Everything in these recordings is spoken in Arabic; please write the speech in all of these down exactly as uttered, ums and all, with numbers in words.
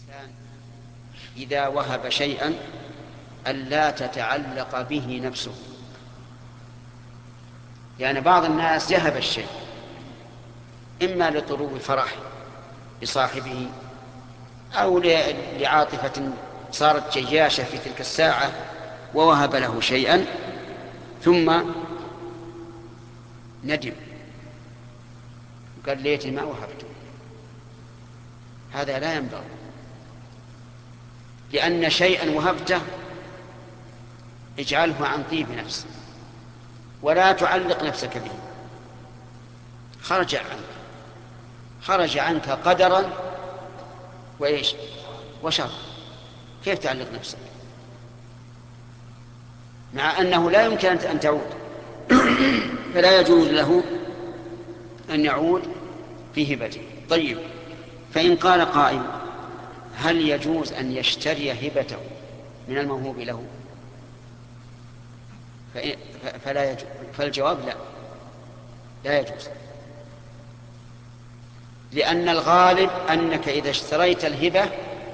الإنسان إذا وهب شيئا ألا تتعلق به نفسه. يعني بعض الناس يهب الشيء إما لطلوب فرح بصاحبه أو لعاطفة صارت جياشة في تلك الساعة ووهب له شيئا ثم ندم قال ليتني ما وهبته. هذا لا ينبغي، لأن شيئا وهبته اجعله عن طيب نفس ولا تعلق نفسك به. خرج عنك خرج عنك قدرا وإيش وشر، كيف تعلق نفسك مع أنه لا يمكن أن تعود؟ فلا يجوز له أن يعود في هبته. طيب، فإن قال قائل هل يجوز أن يشتري هبته من الموهوب له؟ فلا يجوز. فالجواب لا لا يجوز، لأن الغالب أنك إذا اشتريت الهبة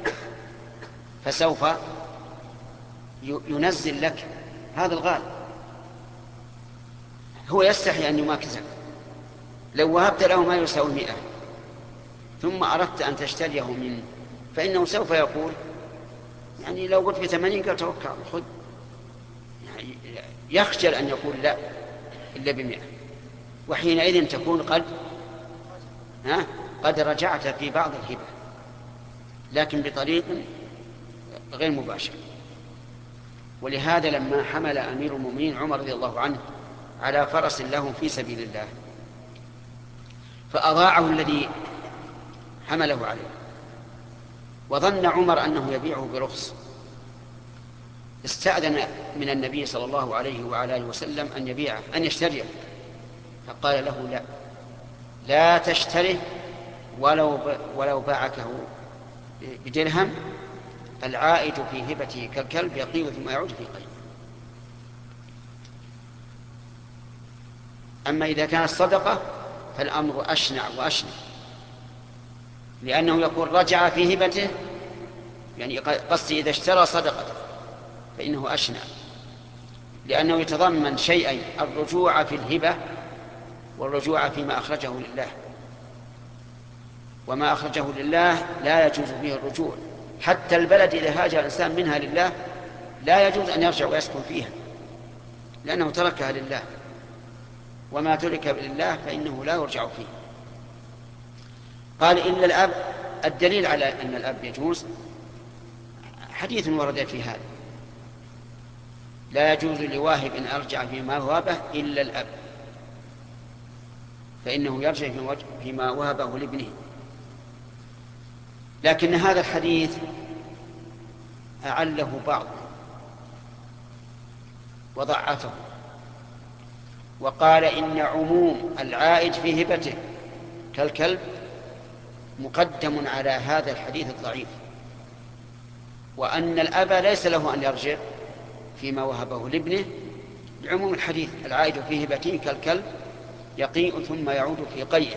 فسوف ينزل لك، هذا الغالب. هو يستحي أن يماكسك. لو وهبت له ما يساوي مئة ثم أردت أن تشتريه منه فإنه سوف يقول يعني لو قلت بثمانين قال توكل خذ، يعني يخجل أن يقول لا إلا بمئة، وحينئذ تكون قد ها قد رجعت في بعض الهبة لكن بطريق غير مباشر. ولهذا لما حمل أمير المؤمنين عمر رضي الله عنه على فرس له في سبيل الله فأضاعه الذي حمله عليه، وظن عمر أنه يبيعه برخص، استأذن من النبي صلى الله عليه وعلى آله وسلم أن يبيعه أن يشتريه، فقال له لا لا تشتره ولو ولو باعكه بدرهم، العائد في هبته كالكلب يقيء ثم يعود في قيء. أما إذا كانت صدقة فالأمر أشنع وأشنع، لأنه يقول رجع في هبته، يعني قصدي إذا اشترى صدقته فإنه أشنع، لأنه يتضمن شيئين: الرجوع في الهبة والرجوع فيما أخرجه لله، وما أخرجه لله لا يجوز به الرجوع. حتى البلد إذا هاجر الإنسان منها لله لا يجوز أن يرجع ويسكن فيها لأنه تركها لله، وما ترك لله فإنه لا يرجع فيه. قال إلا الأب. الدليل على أن الأب يجوز حديث ورد في هذا: لا يجوز لواهب أن أرجع فيما وهبه إلا الأب، فإنه يرجع فيما وهبه لابنه. لكن هذا الحديث أعله بعض وضعفه وقال إن عموم العائد في هبته كالكلب مقدم على هذا الحديث الضعيف، وأن الأب ليس له أن يرجع فيما وهبه لابنه لعموم الحديث: العائد في هبته كالكلب يقيء ثم يعود في قيء.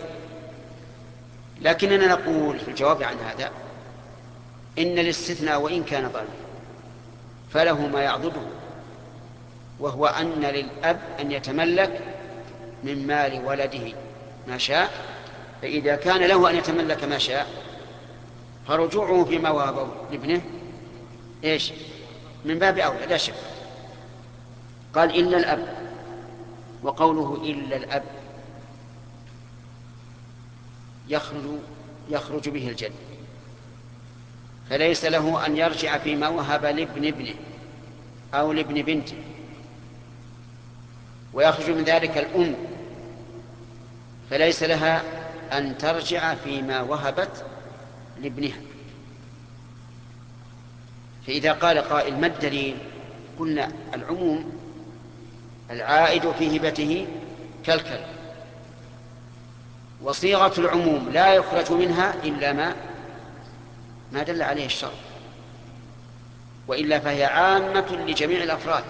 لكننا نقول في الجواب عن هذا إن الاستثناء وإن كان ضعيف فله ما يعضده، وهو أن للأب أن يتملك من مال ولده ما شاء، فإذا كان له أن يتملك ما شاء فرجوعه فيما وهبه لابنه إيش من باب أولى لا شك. قال إلا الأب، وقوله إلا الأب يخرج, يخرج به الجد، فليس له أن يرجع فيما وهب لابن ابنه أو لابن بنته، ويخرج من ذلك الأم، فليس لها أن ترجع فيما وهبت لابنها. فإذا قال قائل ما الدليل؟ قلنا العموم العائد في هبته كالكلب، وصيغة العموم لا يخرج منها إلا ما ما دل عليه الشرع، وإلا فهي عامة لجميع الأفراد،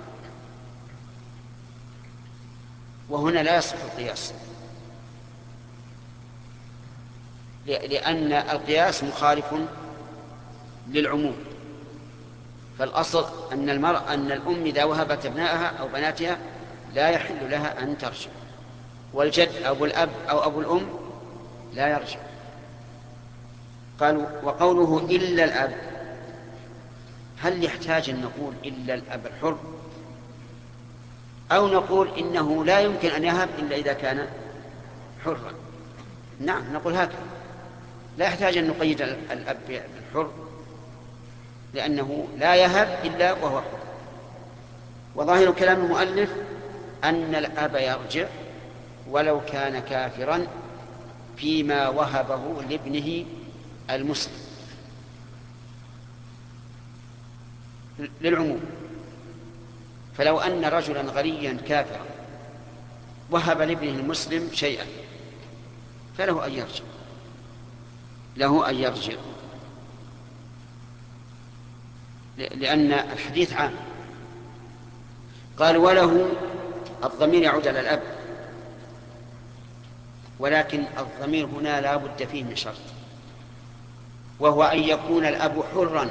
وهنا لا يصح القياس، لأن القياس مخالف للعموم. فالأصل أن المرأة أن الأم إذا وهبت ابنائها أو بناتها لا يحل لها أن ترجع، والجد أبو الأب أو أبو الأم لا يرجع. قالوا وقوله إلا الأب، هل يحتاج أن نقول إلا الأب الحر، أو نقول إنه لا يمكن أن يهب إلا إذا كان حرا؟ نعم نقول هكذا، لا يحتاج أن نقيد الأب بالحر، لأنه لا يهب إلا وهو حر. وظاهر كلام المؤلف أن الأب يرجع ولو كان كافرا فيما وهبه لابنه المسلم للعموم. فلو أن رجلا غنيا كافرا وهب لابنه المسلم شيئا فله أن يرجع، له أن يرجع، لأن الحديث عام. قال وله، الضمير يعود على الأب، ولكن الضمير هنا لا بد فيه من شرط، وهو أن يكون الأب حرا،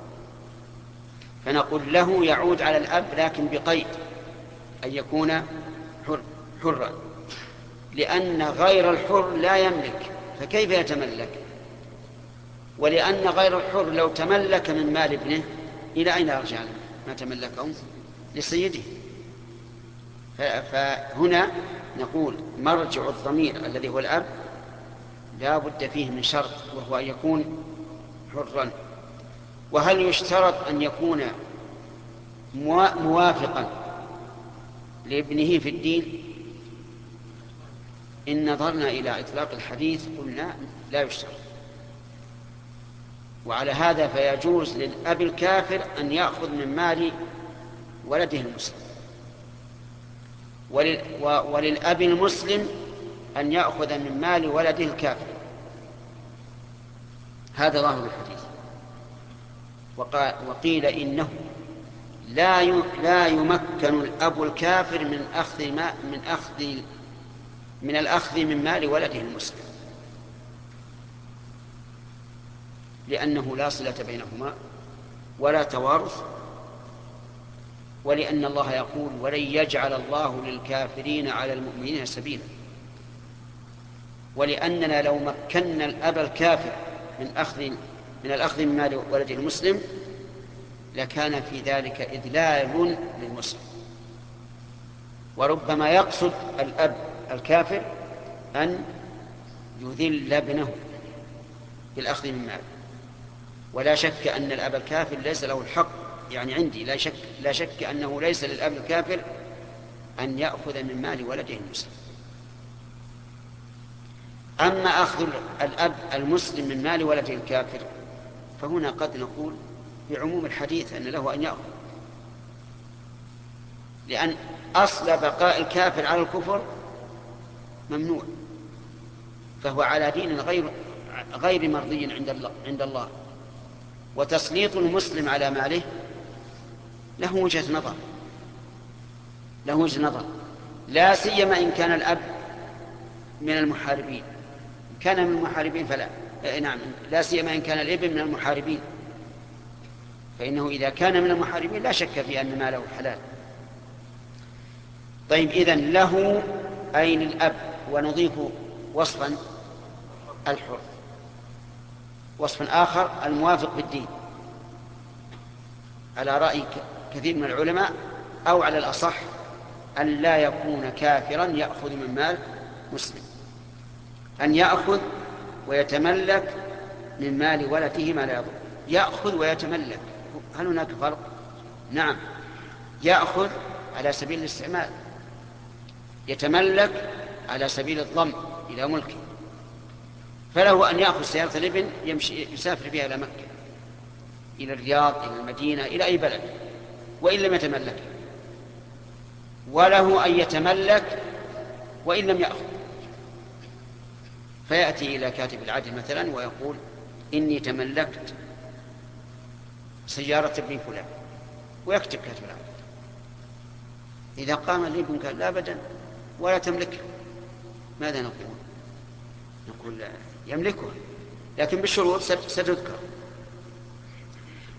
فنقول له يعود على الأب لكن بقيد أن يكون حر حرا، لأن غير الحر لا يملك فكيف يتملك؟ ولأن غير الحر لو تملك من مال ابنه إلى أين يرجع ما تملكه؟ لسيده. فهنا نقول مرجع الضمير الذي هو الأب لا بد فيه من شرط، وهو أن يكون حرا. وهل يشترط أن يكون موافقا لابنه في الدين؟ إن نظرنا إلى إطلاق الحديث قلنا لا يشترط. وعلى هذا فيجوز للأب الكافر أن يأخذ من مال ولده المسلم، وللأب المسلم أن يأخذ من مال ولده الكافر. هذا ظاهر الحديث. وقيل إنه لا لا يمكن الأب الكافر من أخذ ما من أخذ من الأخذ من مال ولده المسلم، لأنه لا صلة بينهما ولا توارث، ولأن الله يقول ولن يجعل الله للكافرين على المؤمنين سبيلا، ولأننا لو مكنا الأب الكافر من أخذ من الأخذ من مال ولده المسلم لكان في ذلك إذلال للمسلم. وربما يقصد الأب الكافر أن يذل ابنه بالأخذ من ماله، ولا شك أن الأب الكافر ليس له الحق، يعني عندي لا شك لا شك أنه ليس للأب الكافر أن يأخذ من مال ولده المسلم. أما أخذ الأب المسلم من مال ولده الكافر فهنا قد نقول بعموم الحديث أن له أن يأخذ، لأن أصل بقاء الكافر على الكفر ممنوع، فهو على دين غير غير مرضي عند الله عند الله وتسليط المسلم على ماله له وجهة نظر له وجهة نظر لا سيما إن كان الأب من المحاربين. كان من المحاربين فلا نعم لا سيما إن كان الابن من المحاربين، فإنه إذا كان من المحاربين لا شك في أن ماله حلال. طيب إذن له أي للأب، ونضيف وصفا الحر، وصف آخر الموافق بالدين على رأي كثير من العلماء، أو على الأصح أن لا يكون كافرا يأخذ من مال مسلم، أن يأخذ ويتملك من مال ولده ما لا يضر. يأخذ ويتملك، هل هناك فرق؟ نعم، يأخذ على سبيل الاستعمال، يتملك على سبيل الضم إلى ملكه. فله أن يأخذ سيارة الابن يمشي يسافر بها إلى مكة، إلى الرياض، إلى المدينة، إلى أي بلد، وإن لم يتملك. وله أن يتملك وإن لم يأخذ، فيأتي إلى كاتب العدل مثلا ويقول إني تملكت سيارة ابن فلان، ويكتب كاتب العدل. إذا قام الابن قال لا أبدا ولا تملكه، ماذا نقول؟ نقول يملكه لكن بالشروط ستذكر.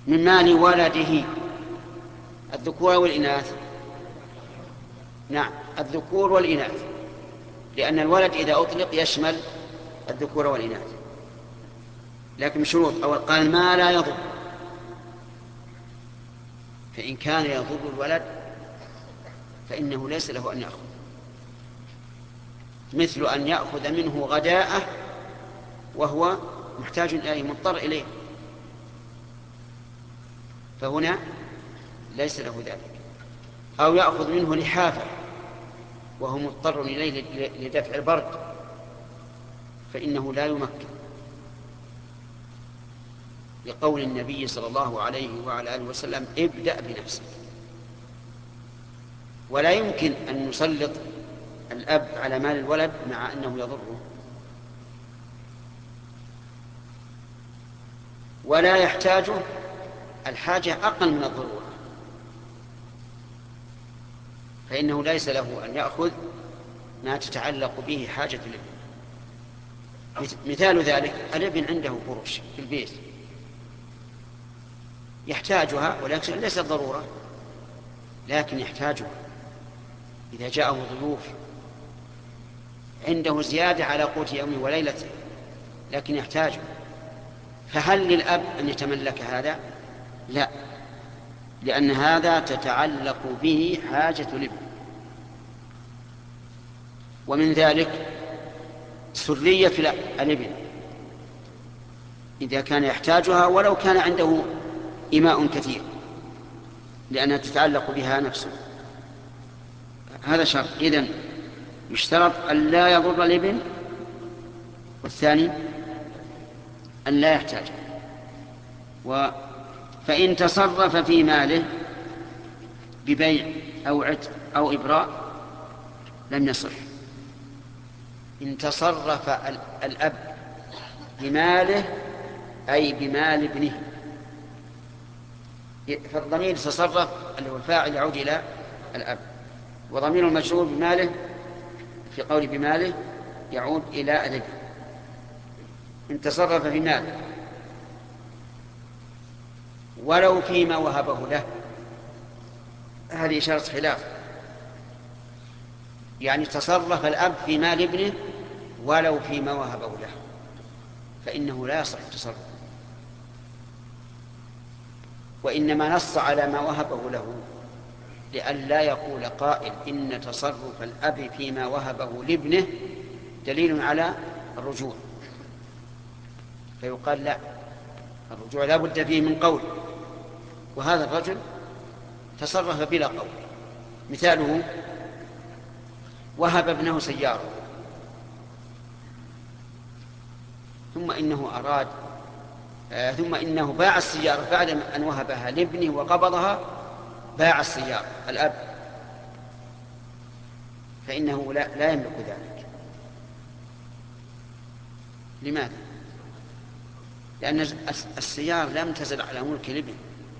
من مال ولده الذكور والإناث؟ نعم، الذكور والإناث، لأن الولد إذا أطلق يشمل الذكور والإناث، لكن شروط. أول قال ما لا يضر، فإن كان يضر الولد فإنه ليس له أن يأخذ، مثل أن يأخذ منه غداءه وهو محتاج إليه مضطر إليه، فهنا ليس له ذلك. أو يأخذ منه لحافة وهو مضطر إليه لدفع البرد، فإنه لا يمكن، لقول النبي صلى الله عليه وعلى آله وسلم ابدأ بنفسك. ولا يمكن أن يسلط الأب على مال الولد مع أنه يضره، ولا يحتاجه الحاجة أقل من الضرورة، فإنه ليس له أن يأخذ ما تتعلق به حاجة الابن. مثال ذلك الابن عنده فرش في البيت يحتاجها، ولكن ليست ضرورة، لكن يحتاجها إذا جاءه ضيوف، عنده زيادة على قوت يومه وليلته، لكن يحتاجه. فهل للأب أن يتملك هذا؟ لا، لأن هذا تتعلق به حاجة الابن. ومن ذلك سرية الابن إذا كان يحتاجها ولو كان عنده إماء كثير، لأنها تتعلق بها نفسه. هذا شرط. إذن يشترط أن لا يضر الابن، والثاني أن لا يحتاج. و فإن تصرف في ماله ببيع أو عتق أو إبراء لم يصح. إن تصرف الأب بماله أي بمال ابنه، فالضمير تصرف اللي هو الفاعل يعود إلى الأب، وضمير المجرور بماله في قول بماله يعود إلى الابن. إن تصرف في ماله ولو فيما وهبه له، هذه إشارة خلاف، يعني تصرف الأب في مال ابنه ولو فيما وهبه له، فإنه لا يصح التصرف، وإنما نص على ما وهبه له لئلا يقول قائل إن تصرف الأب فيما وهبه لابنه دليل على الرجوع، فيقال لا، الرجوع لا بد فيه من قول، وهذا الرجل تصرف بلا قول. مثاله وهب ابنه سيارة ثم إنه أراد آه ثم إنه باع السيارة بعد أن وهبها لابنه وقبضها، باع السيارة الأب، فإنه لا, لا يملك ذلك. لماذا؟ لأن السيارة لم تزل على ملك الابن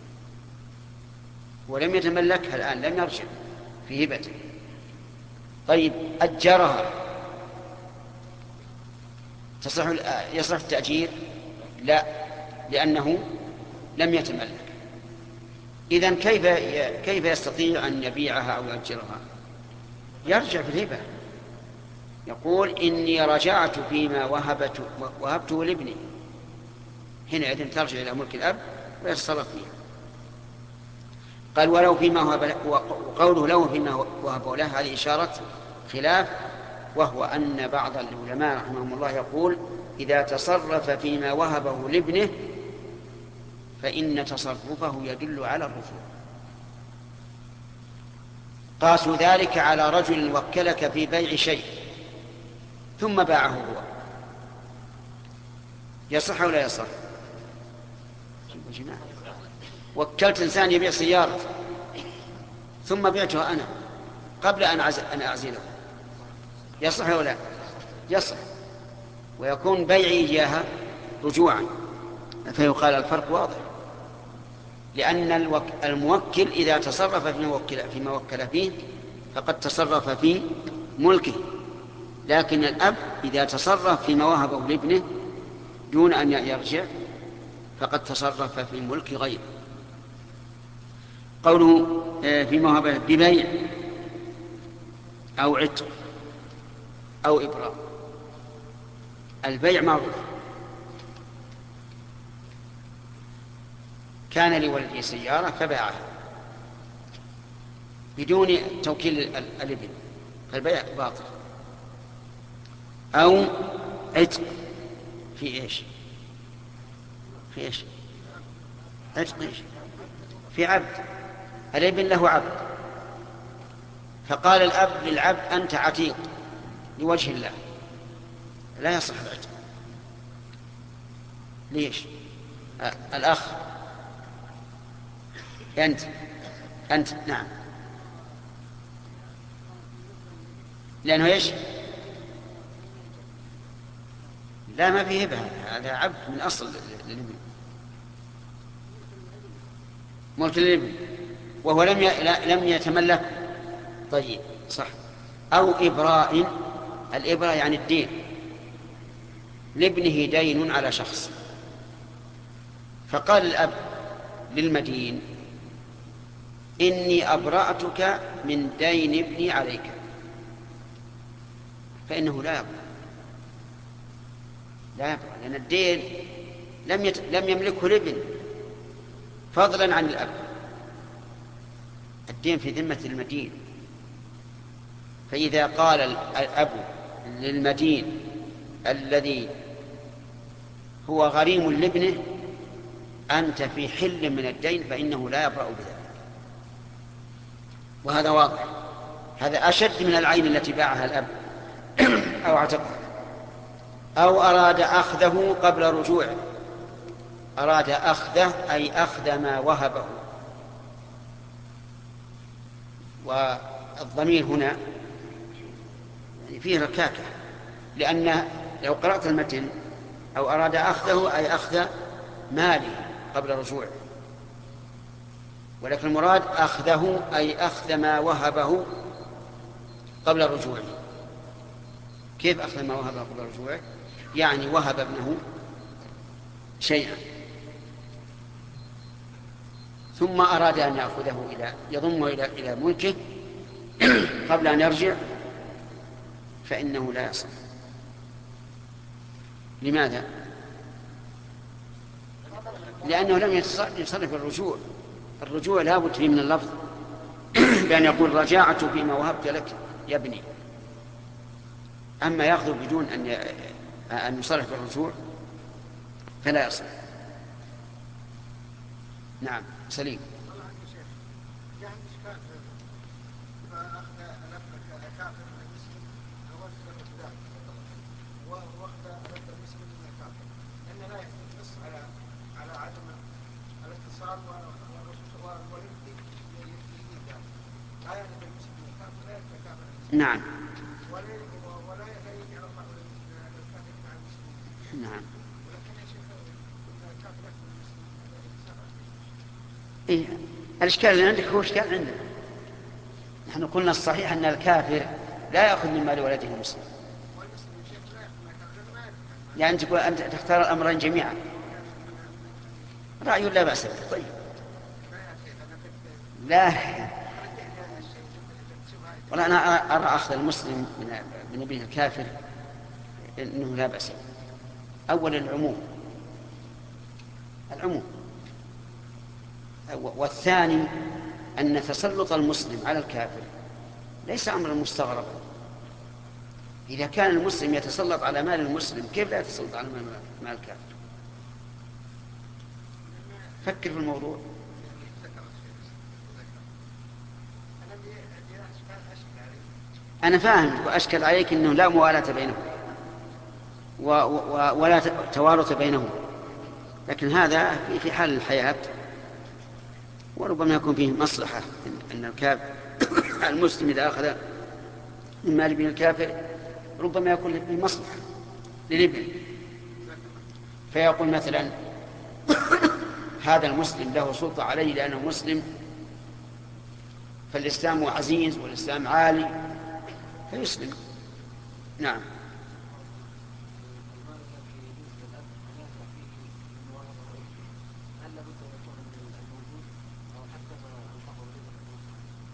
ولم يتملكها الآن، لم يرجع في هبته. طيب أجرها، تصح يصح التأجير؟ لا، لأنه لم يتملك. إذن كيف كيف يستطيع أن يبيعها أو يأجرها؟ يرجع في الهبة، يقول إني رجعت فيما وهبت وهبته لابني، هنا إذن ترجع إلى ملك الأب ويتصرف فيها. قال ولو فيما وهب، وقوله له فيما وهبه له هذه إشارة خلاف، وهو أن بعض العلماء رحمهم الله يقول إذا تصرف فيما وهبه لابنه فإن تصرفه يدل على الرجوع. قاسوا ذلك على رجل وكلك في بيع شيء ثم باعه هو، يصح ولا يصح؟ وكلت إنسان يبيع سيارة ثم بعتها أنا قبل أن أعزله، يصح ولا؟ يصح، ويكون بيعي إياها رجوعا، فيقال الفرق واضح، لأن الموكل إذا تصرف فيما وكل فيه فقد تصرف في ملكه، لكن الأب إذا تصرف فيما وهبه لابنه دون أن يرجع فقد تصرف في ملك غيره. قوله في موهبة ببيع أو عتق أو إبراء. البيع معروف، كان لولده سيارة فباعها بدون توكيل الابن، فالبيع باطل. أو عتق في إيش؟ في إيش؟ عتق إيش؟ في عبد، الابن له عبد، فقال الأب للعبد أنت عتيق لوجه الله، لا يصح العتق. ليش؟ الأخ أنت أنت نعم، لأنه إيش؟ لا ما في هبة، هذا عبد من أصل الابن، ملك الابن وهو لم لم يتملك. طيب صح. أو إبراء، الإبراء يعني الدين، لابنه دين على شخص، فقال الأب للمدين إني أبرأتك من دين ابني عليك، فإنه لا يبرأ، لا يبرأ، لأن الدين لم يت... لم يملكه الابن فضلا عن الأب، الدين في ذمة المدين. فإذا قال الأب للمدين الذي هو غريم لابنه أنت في حل من الدين، فإنه لا يبرأ بذلك. وهذا واضح، هذا أشد من العين التي باعها الأب أو اعتقها. أو أراد أخذه قبل رجوعه، أراد أخذه أي أخذ ما وهبه، والضمير هنا يعني فيه ركاكة، لأن لو قرأت المتن أو أراد أخذه أي أخذ ماله قبل رجوعه، ولكن المراد أخذه أي أخذ ما وهبه قبل رجوعه. كيف أخذ ما وهبه قبل رجوعه؟ يعني وهب ابنه شيئا ثم أراد أن يأخذه إلى يضمه إلى إلى ملكه قبل أن يرجع، فإنه لا يصح. لماذا؟ لأنه لم يصرف الرجوع، الرجوع لا بد فيه من اللفظ بأن يقول رجعت فيما وهبت لك يا ابني. أما يأخذ بدون أن أن يصرف الرجوع فلا يصح. نعم سليم. نعم نعم. إيه؟ الإشكال اللي عندك هو إشكال عندنا. نحن قلنا الصحيح أن الكافر لا يأخذ من مال ولده المسلم، يعني تقول أنت تختار الأمرين جميعا، رأي لا بأس به. طيب لا، ولا أنا أرى أخذ المسلم من ابنه الكافر إنه لا بأس. أولا العموم، العموم، والثاني أن تسلط المسلم على الكافر ليس أمرا مستغربا. إذا كان المسلم يتسلط على مال المسلم كيف لا يتسلط على مال الكافر؟ فكر في الموضوع. أنا فاهم وأشكل عليك أنه لا موالاة بينهم ولا توارث بينهم، لكن هذا في حال الحياة، وربما يكون فيه مصلحة أن الكافر المسلم إذا أخذ من مال ابن الكافر ربما يكون فيه مصلحة للابن، فيقول مثلا هذا المسلم له سلطة عليه لأنه مسلم، فالإسلام عزيز والإسلام عالي فيسلم. نعم.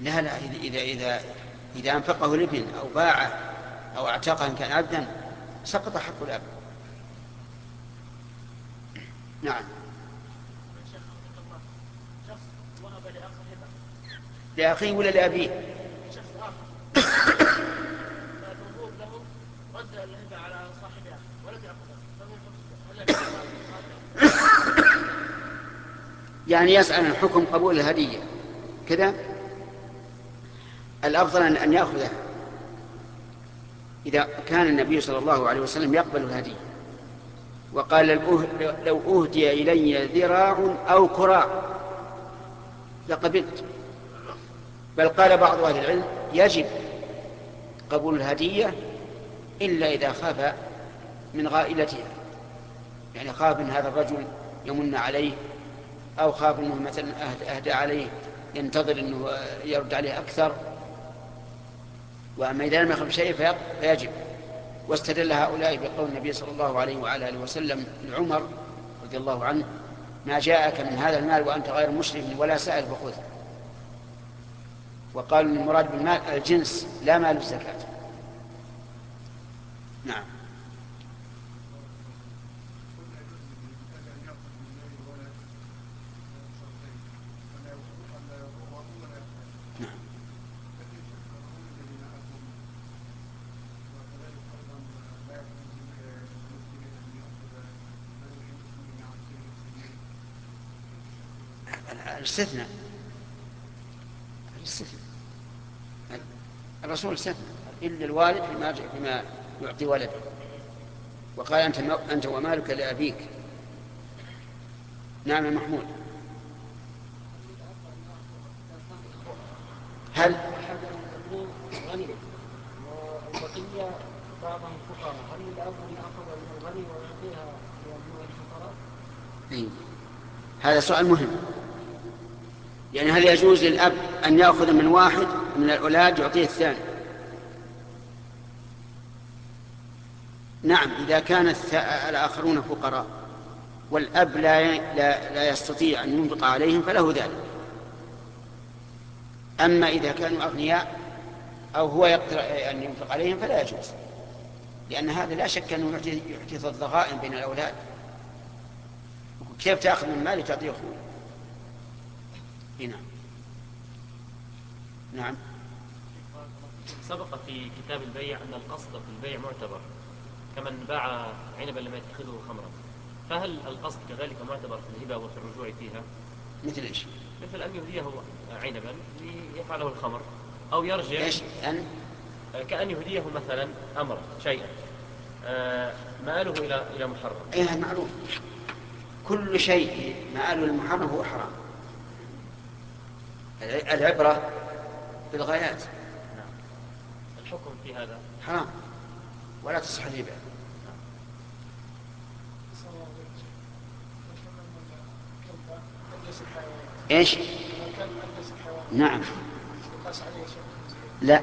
لا لا إذا إذا إذا أنفقه الابن أو باعه أو اعتقه إن كان عبدا سقط حق الأب. نعم. لأخيه ولا لأبيه؟ يعني يسأل عن حكم قبول الهدية كذا. الأفضل أن يأخذها إذا كان النبي صلى الله عليه وسلم يقبل الهدية وقال لو أهدي إلي ذراع أو كراع لقبلت. بل قال بعض أهل العلم يجب قبول الهدية إلا إذا خاف من غائلتها، يعني خاف من هذا الرجل يمن عليه أو خاف أنه مثلا أهدى عليه ينتظر أنه يرد عليه أكثر. وأما إذا لم يخف شيء فيجب. واستدل هؤلاء بقول النبي صلى الله عليه وعلى آله وسلم لعمر رضي الله عنه ما جاءك من هذا المال وأنت غير مشرف ولا سائل فخذه. وقالوا من المراد بالمال الجنس لا مال الزكاة. نعم. الاستثناء الاستثناء الرسول استثنى إلا الوالد فيما فيما يعطي ولده وقال أنت أنت ومالك لأبيك. نعم يا محمود. هل غني والبقية بعضهم فقراء هل الأب يأخذ من الغني ويعطيها للفقراء؟ إيه. هذا سؤال مهم. يعني هل يجوز للأب أن يأخذ من واحد من الأولاد يعطيه الثاني؟ نعم إذا كان الآخرون فقراء والأب لا, لا, لا يستطيع أن ينفق عليهم فله ذلك. أما إذا كانوا أغنياء أو هو يقدر أن ينفق عليهم فلا يجوز، لأن هذا لا شك أنه يحدث الضغائن بين الأولاد. كيف تأخذ من مالك تعطيه أخوه؟ نعم. نعم. سبق في كتاب البيع أن القصد في البيع معتبر كمن باع عنبا لما يتخذه خمرا، فهل القصد كذلك معتبر في الهبة وفي الرجوع فيها؟ مثل إيش؟ مثل أن يهديه عنبا ليفعله الخمر أو يرجع. إيش أن؟ كأن يهديه مثلا أمر شيئا مآله إلى إلى محرم. إيه معروف، كل شيء مآله المحرم هو حرام. العبرة بالغايات. نعم. الحكم في هذا حرام ولا تصح الهبة. ايش؟ نعم. لا،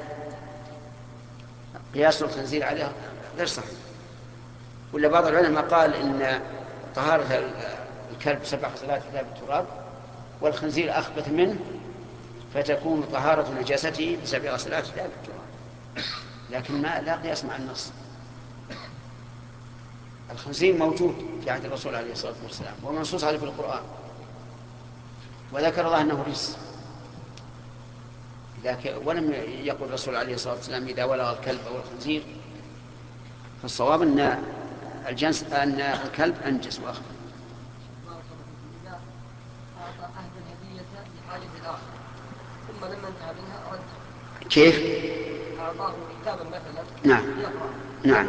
قياس الخنزير عليه غير صحيح. ولا بعض العلماء قال ان طهارة الكلب سبع خصلات في ذهب التراب والخنزير أخبث منه فتكون طهارة نجاسته بسبع غسلات ذهب التراب، لكن ما لا قياس مع النص. الخنزير موجود في عهد الرسول عليه الصلاة والسلام ومنصوص عليه في القرآن، وذكر الله أنه رجس، ولم يقل الرسول عليه الصلاة والسلام إذا ولغ الكلب أو الخنزير. فالصواب أن الجنس أن الكلب أنجس وأخبث. ثم لما انتهى منها رد. كيف؟ أعطاه كتابا مثلا. نعم. نعم.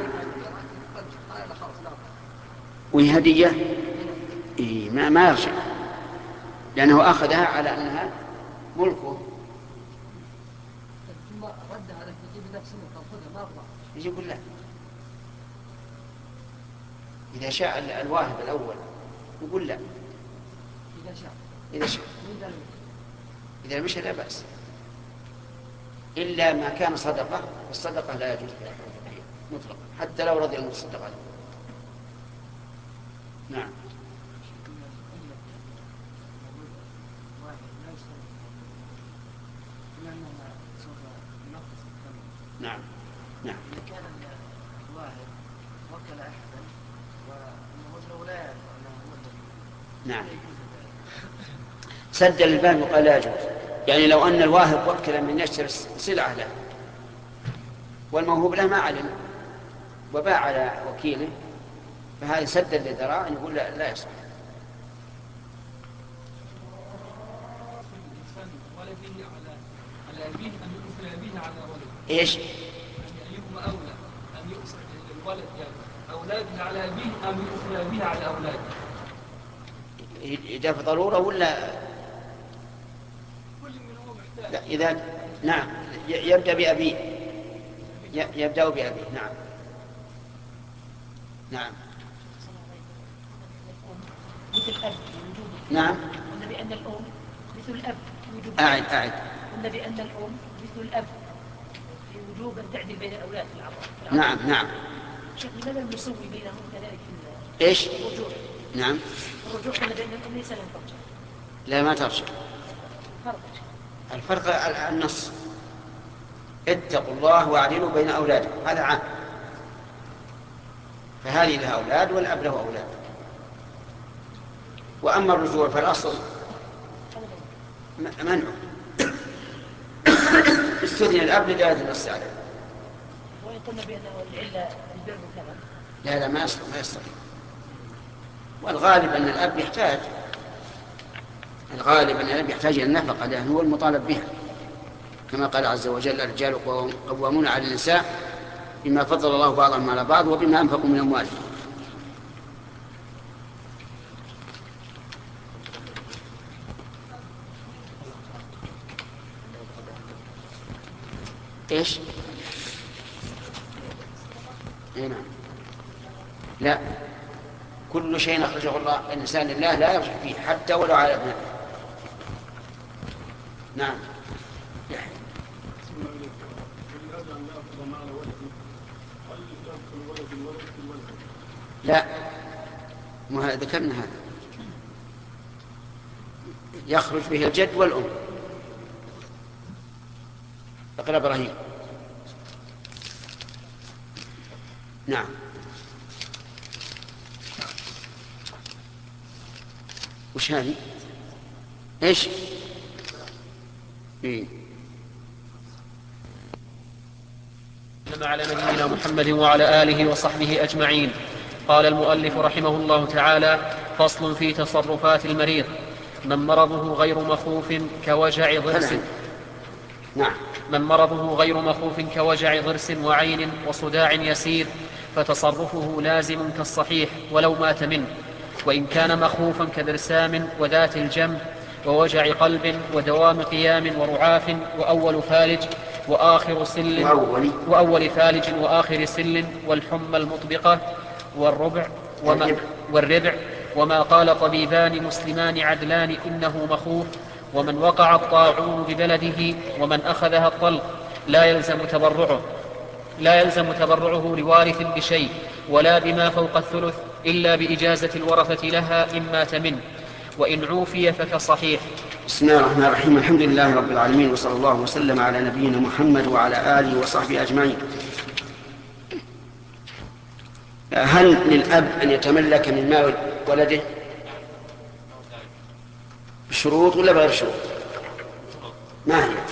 وهي هدية؟ إيه ما ما يرجع، لأنه أخذها على أنها ملكه. ثم ردها على يجيب نفسه وتأخذها ما أرضى. يجيب لا. إذا شاء الواهب الأول يقول لا. إذا شاء. إذا شاء. إذا مشى لا بأس، إلا ما كان صدقة، والصدقة لا يجوز فيها مطلقا حتى لو رضي المتصدق عليه. نعم. أننا سوف ننقص الثمن. نعم نعم. إذا كان الواهب وكل أحدا وأنه لا يعرف أنه هو الذي نعم. لا يجوز ذلك. سد الباب وقال لا يجوز. يعني لو أن الواهب وكل من يشتري سلعة له والموهوب له ما علم وباع على وكيله، فهذا سد للذراع نقول لا, لا يصح. ولده على على أبيه أن يؤثر به على ولده. إيش؟ يعني أيهما أولى أن يؤثر الولد يعني أولاده على أبيه أم يؤثر به على أولاده؟ إذا في ضرورة ولا كل منهم محتاج. لا إذا نعم ي- يبدأ بأبيه ي- يبدأ بأبيه. نعم نعم مثل الأب في وجوب. نعم. قلنا بأن الأم مثل الأب في وجوب. أعد أعد. قلنا بأن الأم مثل الأب في وجوب أن تعدل بين الأولاد في العطاء. نعم نعم. شيخ لماذا نسوي بينهم كذلك في إيش؟ الرجوع؟ نعم. الرجوع قلنا بأن الأم ليس لها فرجة. لا ما ترجع. فرق. الفرق ال- النص اتقوا الله واعدلوا بين أولادكم، هذا عام. فهذه لها أولاد والأب له أولاد. وأما الرجوع فالأصل م- منعه. استثنى الأب لدلالة النص عليه. وإن قلنا بأنه العلة البر كذا. لا لا ما يصلح ما يصلح. والغالب أن الأب يحتاج الغالب أن الأب يحتاج إلى النفقة لأنه هو المطالب بها، كما قال عز وجل الرجال قوامون على النساء بما فضل الله بعضهم على بعض وبما أنفقوا من أموالهم. إيش؟ إيه نعم. لا، كل شيء أخرجه الله الإنسان لله لا يرجع فيه حتى ولو على ابنه. نعم. لا، ما ذكرنا هذا. يخرج به الجد والأم. اقرأ إبراهيم. نعم. وش هذه؟ ايش؟ إيه؟ إنما على نبينا محمد وعلى آله وصحبه أجمعين. قال المؤلف رحمه الله تعالى: فصل في تصرفات المريض. من مرضه غير مخوف كوجع ضرس نعم. من مرضه غير مخوف كوجع ضرس وعين وصداع يسير فتصرفه لازم كالصحيح ولو مات منه، وإن كان مخوفا كذرسام وذات الجنب ووجع قلب ودوام قيام ورعاف وأول فالج وآخر سل وأول, وأول فالج وآخر سل والحمى المطبقة والربع وما والربع وما قال طبيبان مسلمان عدلان إنه مخوف، ومن وقع الطاعون ببلده ومن أخذها الطلق لا يلزم تبرعه لا يلزم تبرعه لوارث بشيء ولا بما فوق الثلث إلا بإجازة الورثة لها إن مات منه، وإن عوفي فكصحيح. بسم الله الرحمن الرحيم. الحمد لله رب العالمين، وصلى الله وسلم على نبينا محمد وعلى آله وصحبه أجمعين. هل للأب أن يتملك من مال ولده بشروط ولا بغير شروط؟ ما هي؟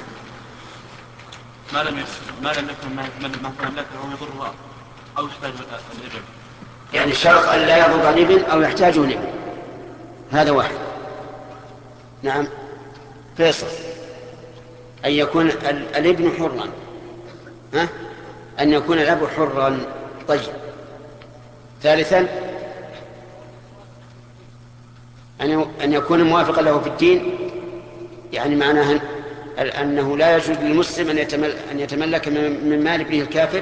ما لم ما لم يكن ما تملكه يضره أو يحتاج الابن. يعني الشرط أن لا يضر الابن أو يحتاجه الابن، هذا واحد. نعم. فيصل: أن يكون الابن حرا. ها؟ أن يكون الأب حرا. طيب. ثالثا أن يكون موافقا له في الدين، يعني معناها أنه لا يجوز للمسلم أن يتملك من مال ابنه الكافر،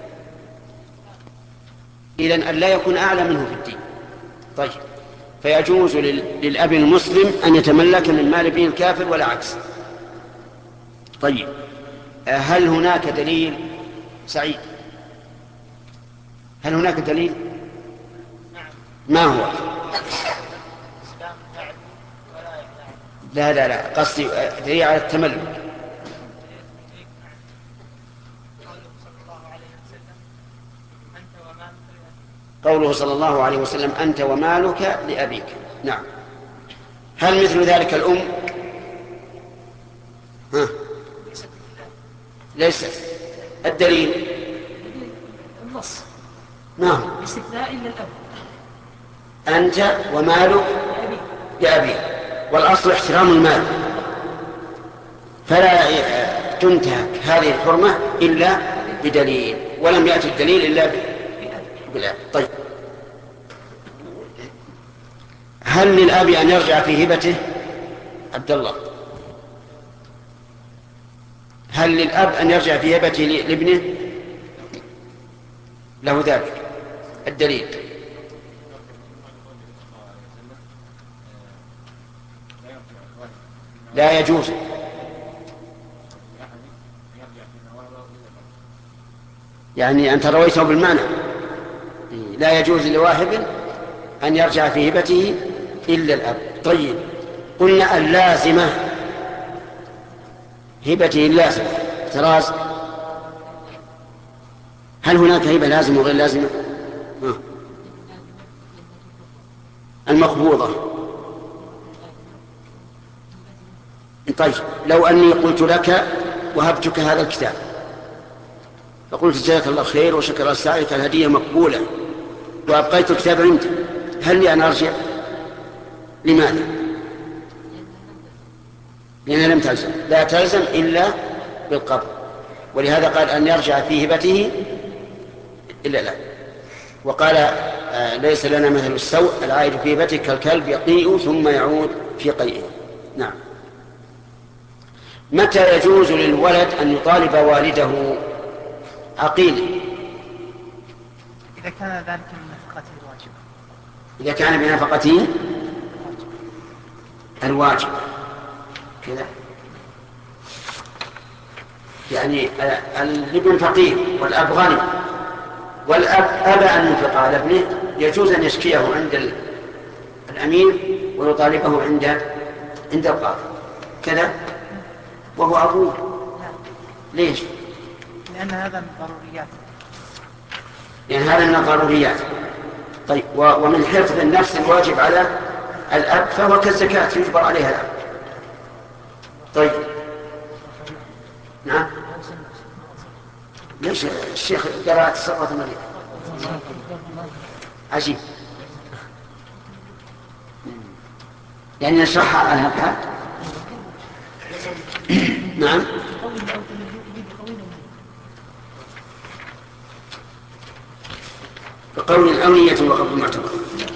إذن أن لا يكون أعلى منه في الدين. طيب. فيجوز للأب المسلم أن يتملك من مال ابنه الكافر ولا عكس. طيب. هل هناك دليل سعيد؟ هل هناك دليل؟ ما هو؟ لا لا لا قصدي دليل على التملك. قوله صلى الله عليه وسلم أنت ومالك لأبيك. نعم. هل مثل ذلك الأم؟ ها؟ ليست. الدليل النص. نعم. باستثناء إلا الأب. أنت ومالك لأبيك، والأصل احترام المال، فلا تنتهك هذه الحرمة إلا بدليل، ولم يأتي الدليل إلا بالأب. طيب، هل للأب أن يرجع في هبته؟ عبد الله، هل للأب أن يرجع في هبته لابنه؟ له ذلك. الدليل لا يجوز. يعني أنت رويته بالمعنى، لا يجوز لواهب أن يرجع في هبته إلا الأب. طيب، قلنا اللازمة هبته اللازمة. تراز، هل هناك هبة لازمة وغير لازمة؟ آه. المقبوضة. طيب، لو أني قلت لك وهبتك هذا الكتاب، فقلت جزاك الله خير وشكر الله سعيك، الهدية مقبولة، وأبقيت الكتاب عندي، هل لي أن أرجع؟ لماذا؟ لأنها لم تلزم، لا تلزم إلا بالقبض، ولهذا قال أن يرجع في هبته إلا لا. وقال آه ليس لنا مثل السوء العائد في هبته كالكلب يقيء ثم يعود في قيئه. نعم. متى يجوز للولد أن يطالب والده عقيل؟ إذا كان ذلك من نفقته الواجبة. إذا كان بنفقته الواجب كذا، يعني الابن فقير والأب غني، والأب أبى أن ينفق على ابنه، يجوز أن يشكيه عند الأمير ويطالبه عند عند القاضي كذا وهو أبوه. ليش؟ لأن هذا من الضروريات. لأن هذا من الضروريات. طيب، ومن حفظ النفس الواجب على الأب فهو كالزكاة يجبر عليها الأب. طيب، نعم. ليش الشيخ قرأ تصرفات مريض؟ عجيب. يعني نشرحها على هالحال. نعم. بقول أو نية وقبل معتبر.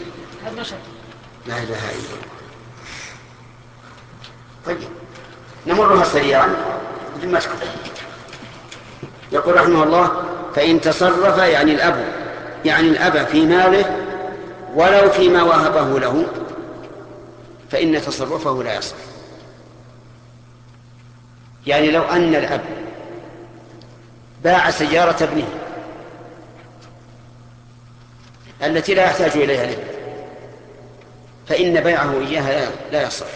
لا إله إلا الله. طيب، نمرها سريعا بدون ما تكتب. يقول رحمه الله: فإن تصرف يعني الأب يعني الأب في ماله ولو فيما وهبه له فإن تصرفه لا يصح. يعني لو أن الأب باع سيارة ابنه التي لا يحتاج إليها الابن، فإن بيعه إياها لا يصح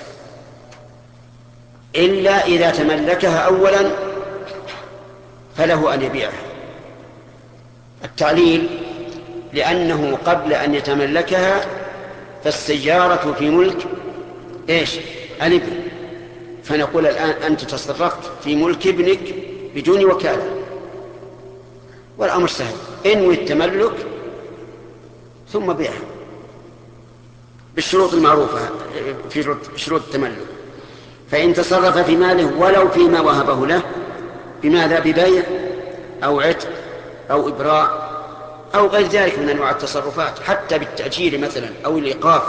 إلا إذا تملكها أولا فله أن يبيعها. التعليل: لأنه قبل أن يتملكها فالسيارة في ملك إيش؟ الابن، فنقول الآن أنت تصرفت في ملك ابنك بدون وكالة، والأمر سهل، انوي التملك ثم بيعها بالشروط المعروفة في شروط التملك. فإن تصرف في ماله ولو فيما وهبه له، بماذا؟ ببيع أو عتق أو إبراء أو غير ذلك من أنواع التصرفات، حتى بالتأجير مثلا أو الإيقاف.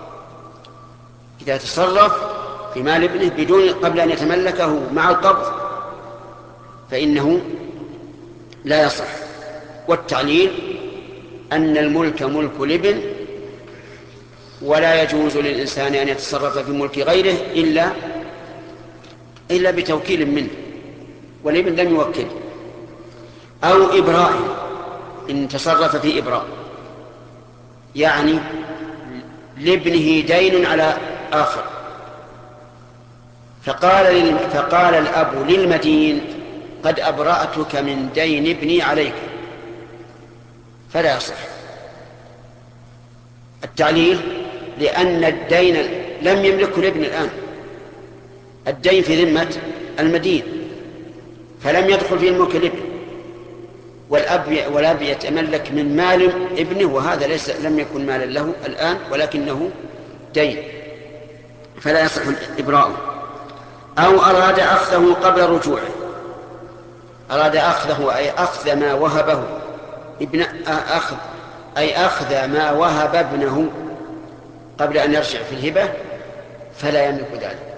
إذا تصرف في مال ابنه بدون قبل أن يتملكه مع القبض فإنه لا يصح. والتعليل أن الملك ملك الابن ولا يجوز للإنسان أن يتصرف في ملك غيره إلا إلا بتوكيل منه، والابن لم يوكل. أو إبراء، إن تصرف في إبراء يعني لابنه دين على آخر، فقال, فقال الأب للمدين: قد أبرأتك من دين ابني عليك، فلا يصح. التعليل لأن الدين لم يملكه الابن الآن، الدين في ذمة المدين، فلم يدخل في الملك الابن، والأب والأب يتملك من مال ابنه، وهذا ليس لم يكن مالا له الآن ولكنه دين، فلا يصح إبراءه. أو أراد أخذه قبل رجوعه، أراد أخذه أي أخذ ما وهبه ابن أخذ أي أخذ ما وهب ابنه قبل أن يرجع في الهبة، فلا يملك ذلك.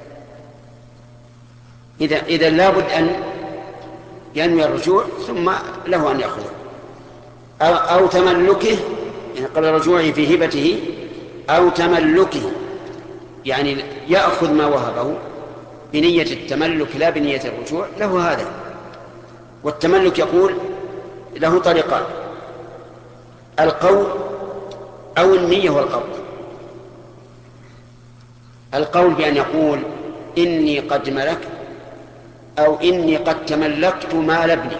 إذا إذا لابد أن ينوي الرجوع ثم له أن يأخذه، أو, أو تملكه يعني قبل رجوعه في هبته، أو تملكه يعني يأخذ ما وهبه بنية التملك لا بنية الرجوع، له هذا. والتملك يقول له طريقان: القول أو النية والقبض. القول بأن يقول إني قد ملكت، أو إني قد تملكت مال ابني،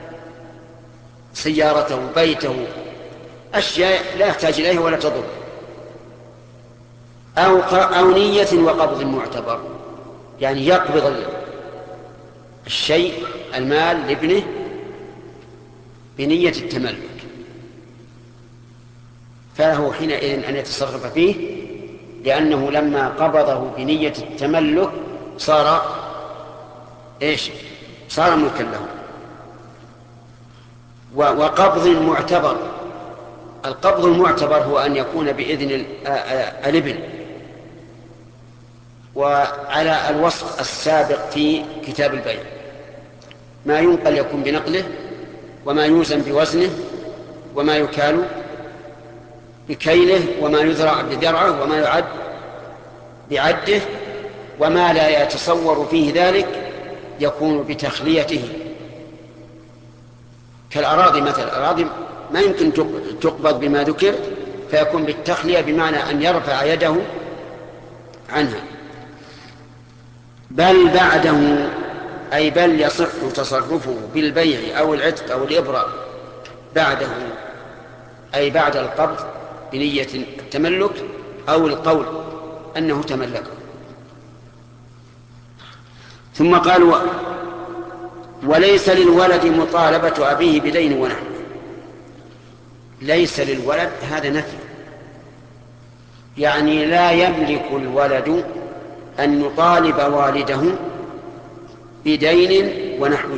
سيارته، بيته، أشياء لا يحتاج إليها ولا تضر. أو, أو نية وقبض معتبر، يعني يقبض الشيء المال لابنه بنية التملك، فله حينئذ أن يتصرف فيه، لأنه لما قبضه بنية التملك صار إيش؟ صار ملكا له. وقبض معتبر، القبض المعتبر هو أن يكون بإذن الابن، وعلى الوصف السابق في كتاب البيع، ما ينقل يكون بنقله، وما يوزن بوزنه، وما يكال بكيله، وما يذرع بذرعه، وما يعد بعده، وما لا يتصور فيه ذلك يكون بتخليته، كالأراضي مثلا. الأراضي ما يمكن تقبض بما ذكر، فيكون بالتخلية بمعنى أن يرفع يده عنها. بل بعده أي بل يصح تصرفه بالبيع أو العتق أو الإبراء بعده، أي بعد القبض بنية التملك أو القول أنه تملكه. ثم قال: وليس للولد مطالبة أبيه بدين ونحوه. ليس للولد هذا نفي، يعني لا يملك الولد أن يطالب والده بدين ونحوه،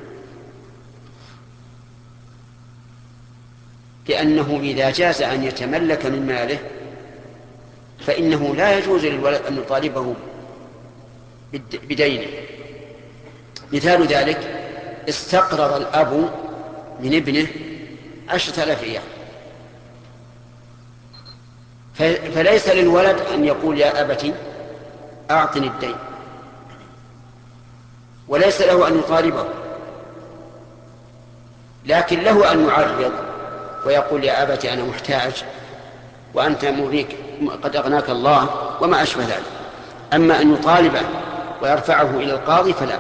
لأنه إذا جاز أن يتملك من ماله فإنه لا يجوز للولد أن يطالبه بدينه. مثال ذلك: استقرض الأب من ابنه عشرة آلاف ريال، فليس للولد أن يقول يا أبتي أعطني الدين، وليس له أن يطالبه، لكن له أن يعرض ويقول يا أبتي أنا محتاج وأنت مغنيك قد أغناك الله وما أشبه ذلك. أما أن يطالبه ويرفعه إلى القاضي فلا.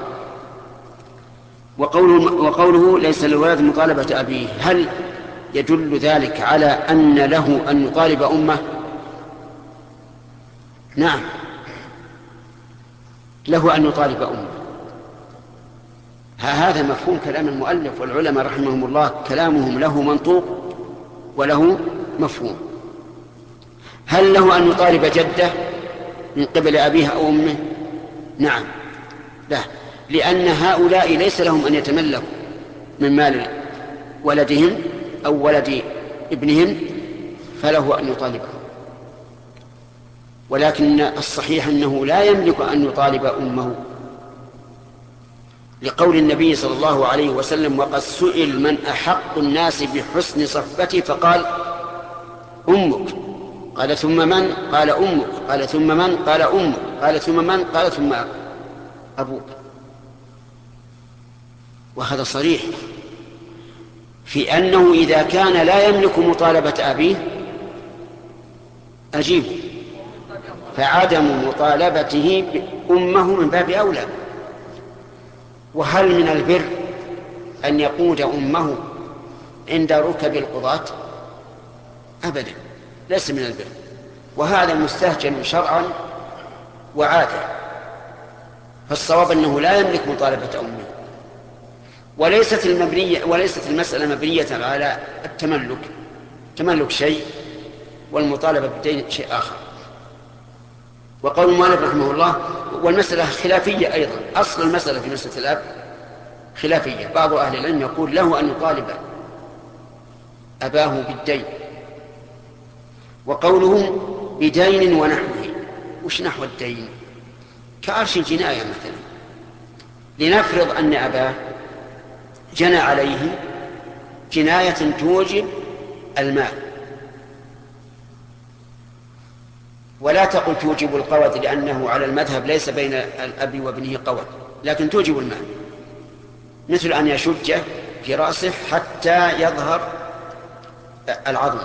وقوله, وقوله ليس للولد مطالبة أبيه، هل يدل ذلك على أن له أن يطالب أمه؟ نعم، له أن يطالب أمه. هذا مفهوم كلام المؤلف، والعلماء رحمهم الله كلامهم له منطوق وله مفهوم. هل له أن يطالب جده من قبل أبيه أو أمه؟ نعم، لا، لأن هؤلاء ليس لهم أن يتملكوا من مال ولدهم أو ولد ابنهم، فله أن يطالبهم. ولكن الصحيح أنه لا يملك أن يطالب أمه، لقول النبي صلى الله عليه وسلم: وقد سئل من أحق الناس بحسن صحبتي فقال أمك، قال ثم من؟ قال أمك، قال ثم من؟ قال أمك، قال ثم من؟ قال ثم أبوك. وهذا صريح في أنه إذا كان لا يملك مطالبة أبيه أجيبه، فعدم مطالبته أمه من باب أولى. وهل من البر أن يقود أمه عند ركب القضاة؟ أبدا، ليس من البر. وهذا مستهجن شرعا وعادة، فالصواب أنه لا يملك مطالبة أمه. وليست المبنية وليست المسألة مبنية على التملك، تملك شيء والمطالبة بالدين شيء آخر. وقول المؤلف رحمه الله، والمسألة خلافية أيضا، أصل المسألة في مسألة الأب خلافية. بعض أهل العلم يقول له أن يطالب أباه بالدين، وقوله بدين ونحوه، وش نحو الدين؟ كعرش الجناية مثلا، لنفرض أن أباه جنى عليه جناية توجب المال، ولا تقل توجب القود، لأنه على المذهب ليس بين الأب وابنه قود، لكن توجب المال، مثل أن يشج في رأسه حتى يظهر العظم،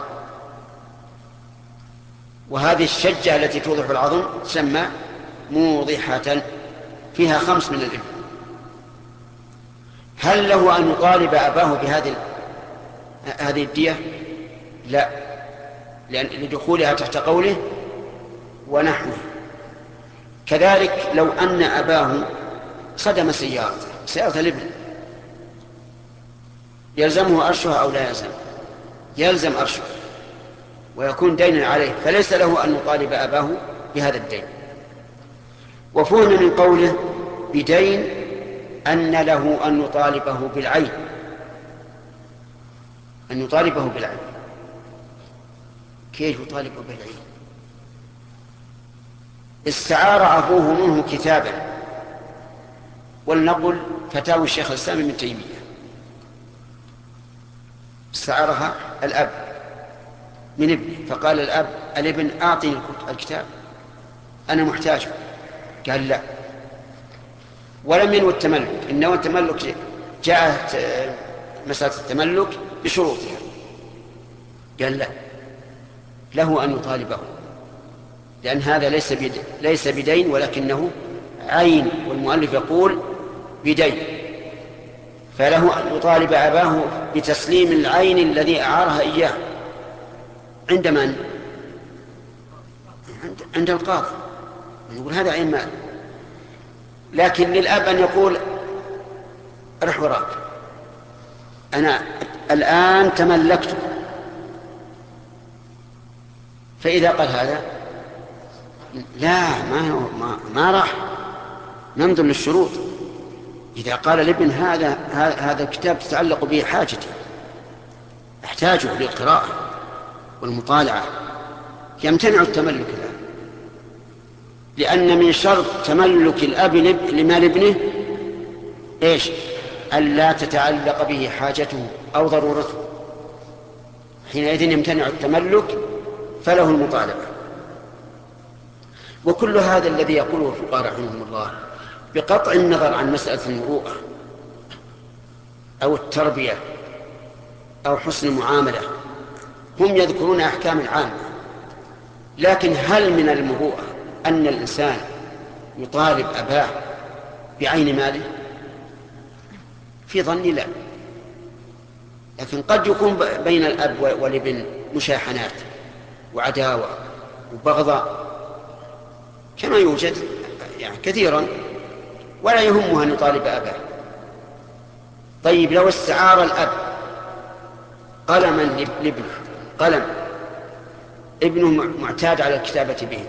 وهذه الشجة التي توضح العظم تسمى موضحة، فيها خمس من الإبل. هل له أن يطالب أباه بهذه هذه الدية؟ لا، لأن لدخولها تحت قوله ونحوه. كذلك لو أن أباه صدم سيارته سيارة الابن، يلزمه أرشها أو لا يلزم؟ يلزم أرشها ويكون دينا عليه، فليس له أن يطالب أباه بهذا الدين. وفهم من قوله بدين أن له أن يطالبه بالعين، أن يطالبه بالعين. كيف يطالبه بالعين؟ استعار أبوه منه كتابا، ولنقل فتاوى الشيخ الإسلام ابن تيمية، استعارها الأب من ابنه، فقال الأب الابن أعطني الكتاب أنا محتاج، قال لا، ولم ينوي التملك، إنه التملك جاءت مسألة التملك بشروطها، قال لا، له أن يطالبه، لأن هذا ليس بدين, ليس بدين ولكنه عين، والمؤلف يقول بدين، فله أن يطالب أباه بتسليم العين الذي أعارها إياه. عند من؟ عند, عند القاضي، يقول هذا عين مال. لكن للأب أن يقول رح وراك، أنا الآن تملكته، فإذا قال هذا لا، ما, ما, ما راح ننظر للشروط. إذا قال الابن هذا هذا الكتاب تتعلق به حاجتي، أحتاجه للقراءة والمطالعة، يمتنع التملك الآن، لأن من شرط تملك الأب لمال ابنه إيش؟ ألا تتعلق به حاجته أو ضرورته، حينئذ يمتنع التملك فله المطالبة. وكل هذا الذي يقوله الفقهاء رحمهم الله بقطع النظر عن مسألة المروءة أو التربية أو حسن المعاملة، هم يذكرون أحكام عامة، لكن هل من المروءة أن الإنسان يطالب أباه بعين ماله؟ في ظني لا، لكن قد يكون بين الأب والابن مشاحنات وعداوة وبغضاء كما يوجد يعني كثيرا، ولا يهمه أن يطالب أباه. طيب لو استعار الأب قلما لابنه، قلم ابنه معتاد على الكتابة به،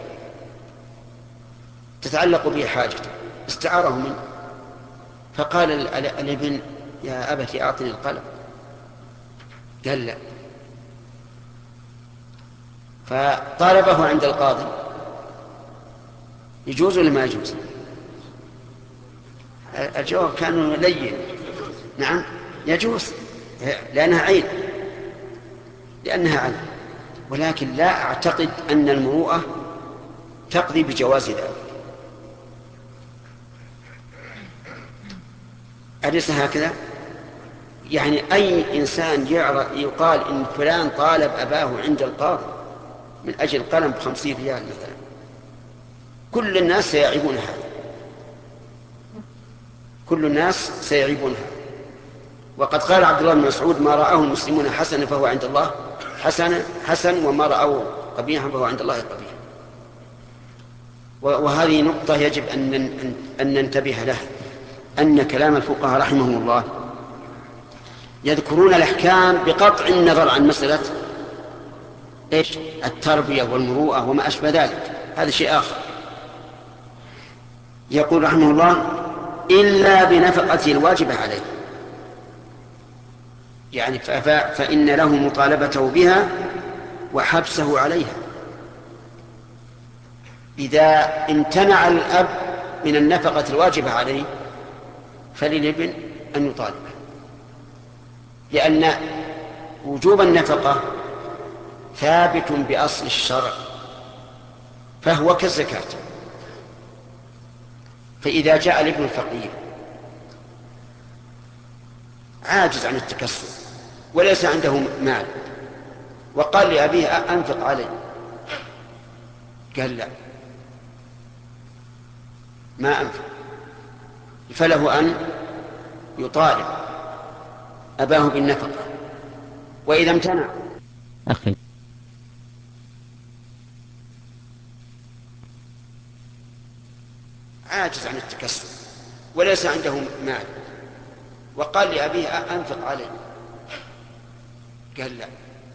تتعلق به حاجته، استعاره منه، فقال الابن يا أبتي أعطني القلم، قال لا، فطالبه عند القاضي، يجوز ولا ما يجوز؟ الجواب كان لين، نعم يجوز، لأنها عين، لأنها عين، ولكن لا أعتقد أن المروءة تقضي بجواز ذلك. أليس هكذا؟ يعني أي إنسان يقال إن فلان طالب أباه عند القاضي من أجل قلم بخمسين ريال مثلا، كل الناس سيعيبون هذا، كل الناس سيعيبون هذا. وقد قال عبد الله بن مسعود ما رآه المسلمون حسنا فهو عند الله حسن حسن، وما رأوه قبيحا فهو عند الله قبيح. وهذه نقطة يجب أن أن ننتبه لها، أن كلام الفقهاء رحمهم الله يذكرون الأحكام بقطع النظر عن مسألة إيش؟ التربية والمروءة وما أشبه ذلك، هذا شيء آخر. يقول رحمه الله إلا بنفقته الواجبة عليه، يعني فإن له مطالبته بها وحبسه عليها. إذا امتنع الأب من النفقة الواجبة عليه فللابن أن يطالب، لأن وجوب النفقة ثابت بأصل الشرع فهو كالزكاة. فإذا جاء الابن الفقير عاجز عن التكسب وليس عنده مال وقال لأبيه أنفق عليه، قال لا ما أنفق، فله أن يطالب أباه بالنفقة. وإذا امتنع أخي عاجز عن التكسب وليس عنده مال وقال لأبيه أنفق عليه، قال لا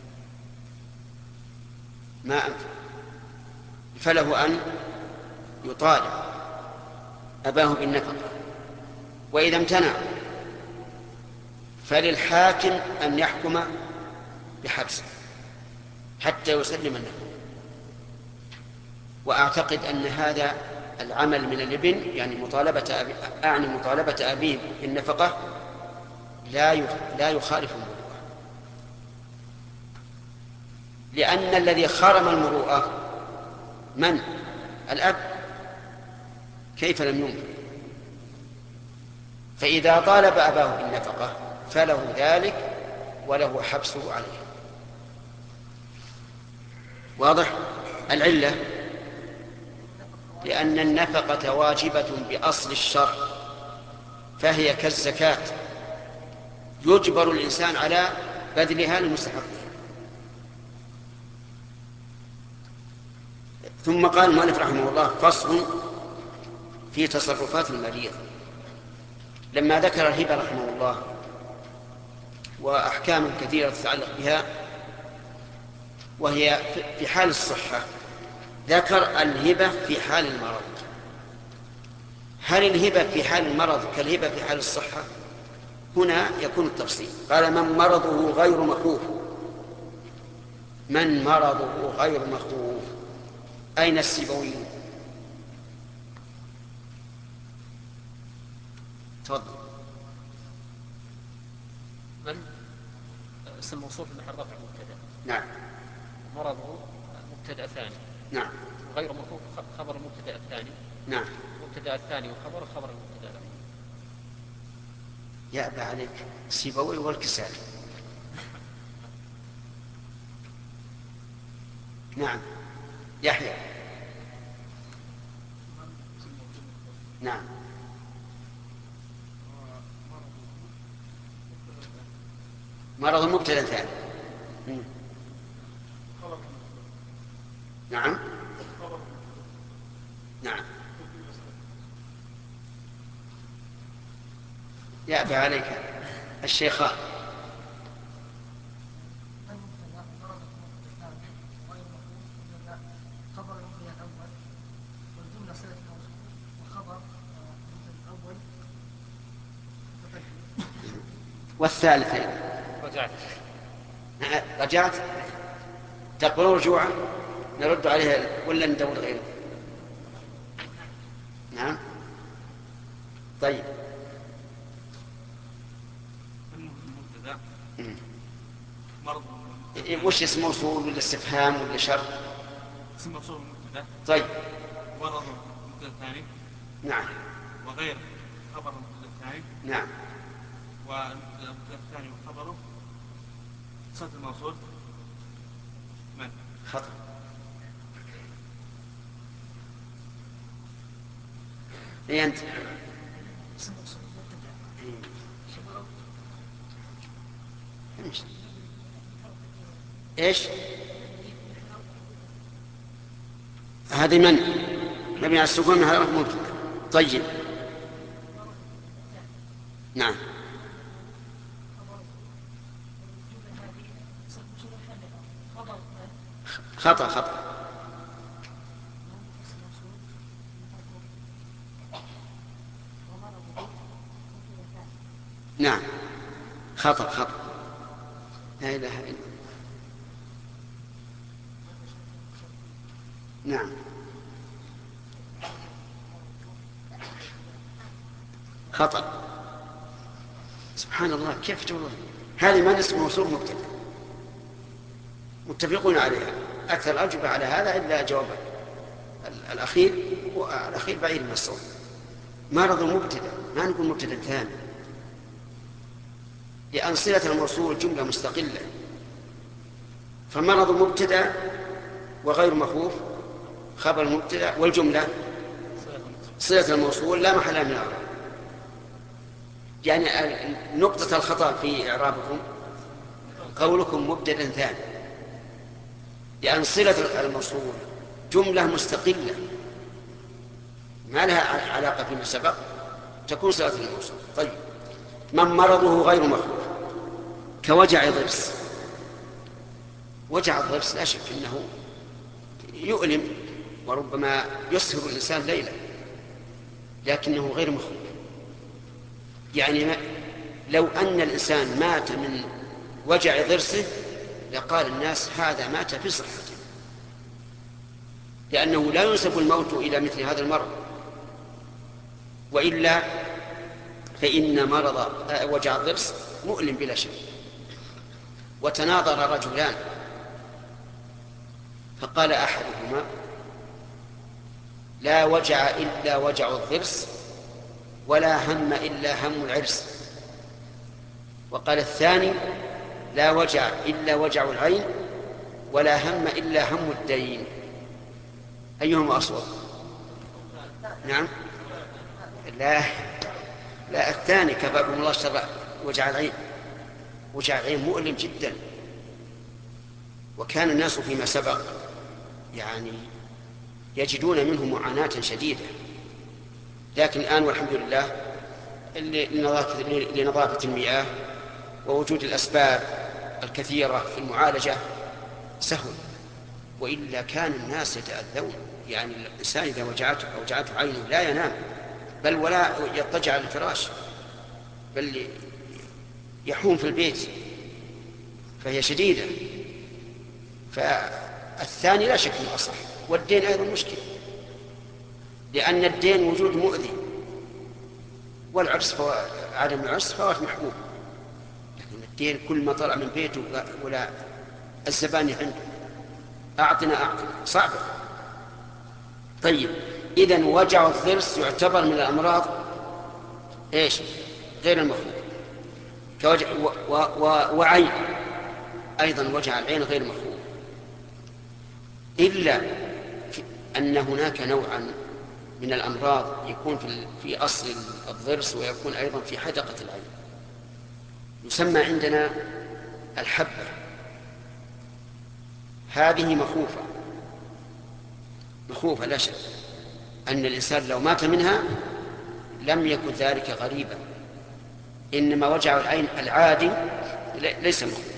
ما أنفق، فله أن يطالب أباه بالنفقة. وإذا امتنع فللحاكم أن يحكم بحبسه حتى يسلم النفقة. وأعتقد أن هذا العمل من الابن، يعني مطالبة أبي أعني مطالبة أبيه بالنفقة، لا لا يخالف المروءة، لأن الذي خرم المروءة من؟ الأب، كيف لم يمكن؟ فإذا طالب أباه بالنفقة فله ذلك وله حبسه عليه. واضح؟ العلة لأن النفقة واجبة بأصل الشرع فهي كالزكاة يجبر الإنسان على بذلها للمستحق. ثم قال المؤلف رحمه الله فصل في تصرفات المريض. لما ذكر الهبة رحمه الله وأحكام كثيرة تتعلق بها وهي في حال الصحة، ذكر الهبة في حال المرض. هل الهبة في حال المرض كالهبة في حال الصحة؟ هنا يكون التفصيل. قال من مرضه غير مخوف. من مرضه غير مخوف، أين السيبوي؟ تفضل. من اسم موصوف محل رفع مبتدا. نعم. مرضه مبتدا ثاني. نعم. غير مخوف خبر المبتدا الثاني. نعم. المبتدا الثاني وخبر خبر المبتدا الأول. يأبى عليك سيبوي والكسائي. نعم. يحيى. نعم. مرض مبتدا ثاني. نعم. نعم. يأبى عليك الشيخان. والثالثين رجعت. رجعت تقبلون رجوعا نرد عليها ولا ندور غيره؟ نعم. طيب. مرض وش اسم موصول ولا استفهام ولا شرط؟ اسم موصول مبتدا. طيب. مرض مبتدا ثاني. نعم. وغير خبر مبتدا ثاني. نعم. والمبتدا الثاني وخبره صفة الموصول من؟ خطأ. اي انت. ايش؟ هذه من مبني على السكون من هذا مبتدأ. طيب نعم خطأ خطأ نعم خطأ خطأ لا إله إلا الله. نعم خطأ. سبحان الله كيف تقولون هذه ما اسم موصول مبتدأ متفقون عليها. أكثر الأجوبة على هذا إلا جواب الأخير والأخير بعيد من الصوت. مرض مبتدأ ما نقول مبتدأ ثاني لأن صلة الموصول جملة مستقلة. فمرض مبتدأ وغير مخوف خبر المبتدأ والجملة صلة الموصول لا محل من الإعراب. يعني نقطة الخطأ في إعرابكم قولكم مبتدأ ثاني لأن صلة الموصول جملة مستقلة ما لها علاقة فيما سبق تكون صلة الموصول. طيب من مرضه غير مخوف كوجع ضرس. وجع الضرس لا شك أنه يؤلم وربما يسهر الإنسان ليلا لكنه غير مخوف. يعني ما لو أن الإنسان مات من وجع ضرسه لقال الناس هذا مات في صحته لأنه لا ينسب الموت إلى مثل هذا المرض. وإلا فإن مرض وجع الضرس مؤلم بلا شك. وتناظر رجلان فقال أحدهما لا وجع إلا وجع الضرس ولا هم إلا هم العرس. وقال الثاني لا وجع إلا وجع العين ولا هم إلا هم الدين. أيهما أصوب؟ نعم لا لا الثاني كفاكم الله شر وجع العين. وجع العين مؤلم جدا وكان الناس فيما سبق يعني يجدون منه معاناة شديدة. لكن الآن والحمد لله لنظافة المياه ووجود الأسباب الكثيرة في المعالجة سهل. وإلا كان الناس يتأذون. يعني الإنسان إذا وجعته أو وجعته عينه لا ينام بل ولا يضطجع على الفراش بل يحوم في البيت فهي شديدة. فالثاني لا شك أنه أصح. والدين أيضا مشكلة لأن الدين وجود مؤذي والعرس فو... عدم العرس فوات محبوب. لكن الدين كل ما طلع من بيته ولا الزباني عنده أعطنا أعطنا صعبة. طيب إذن وجع الضرس يعتبر من الأمراض إيش غير المخوف كوجع و... و... و... وعين أيضا وجع العين غير مخوف إلا أن هناك نوعا من الأمراض يكون في, في أصل الضرس ويكون أيضا في حدقة العين يسمى عندنا الحبة. هذه مخوفة مخوفة لا شك أن الإنسان لو مات منها لم يكن ذلك غريبا. إنما وجع العين العادي ليس مخوف.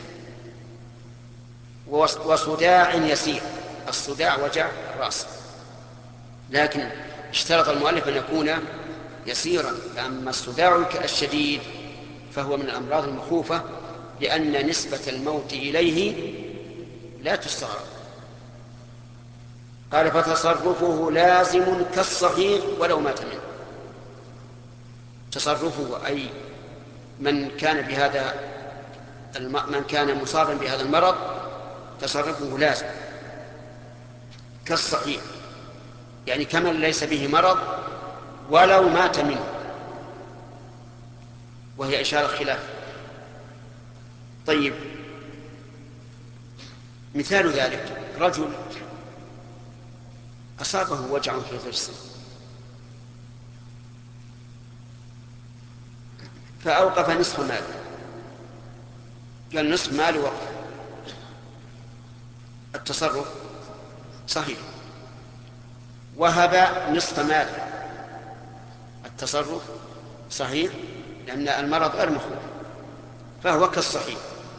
وصداع يسير. الصداع وجع الرأس لكن اشترط المؤلف أن يكون يسيرا. فأما الصداع الشديد فهو من الأمراض المخوفة لأن نسبة الموت إليه لا تستغرب. قال فتصرفه لازم كالصحيح ولو مات منه. تصرفه أي من كان بهذا الم... من كان مصابا بهذا المرض تصرفه لازم كالصحيح يعني كمن ليس به مرض ولو مات منه وهي إشارة خلاف. طيب مثال ذلك رجل أصابه وجع في ضرسه فأوقف نصف ماله. قال نصف ماله وقف. التصرف صحيح وهب نصف مال. التصرف صحيح لأن المرض غير مخوف فهو كالصحيح.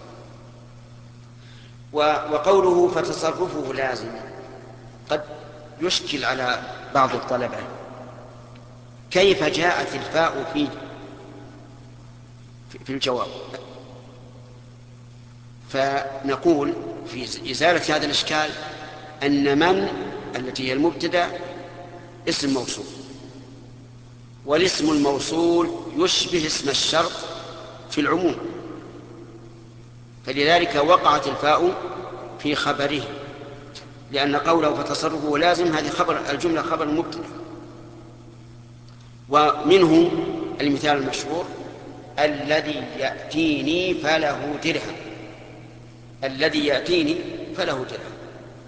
وقوله فتصرفه لازم قد يشكل على بعض الطلبة، كيف جاءت الفاء في في الجواب؟ فنقول في إزالة هذا الإشكال أن من التي هي المبتدأ اسم موصول، والاسم الموصول يشبه اسم الشرط في العموم، فلذلك وقعت الفاء في خبره، لأن قوله فتصرفه لازم هذه خبر الجملة خبر المبتدأ. ومنه المثال المشهور الذي يأتيني فله درهم، الذي يأتيني فله درهم.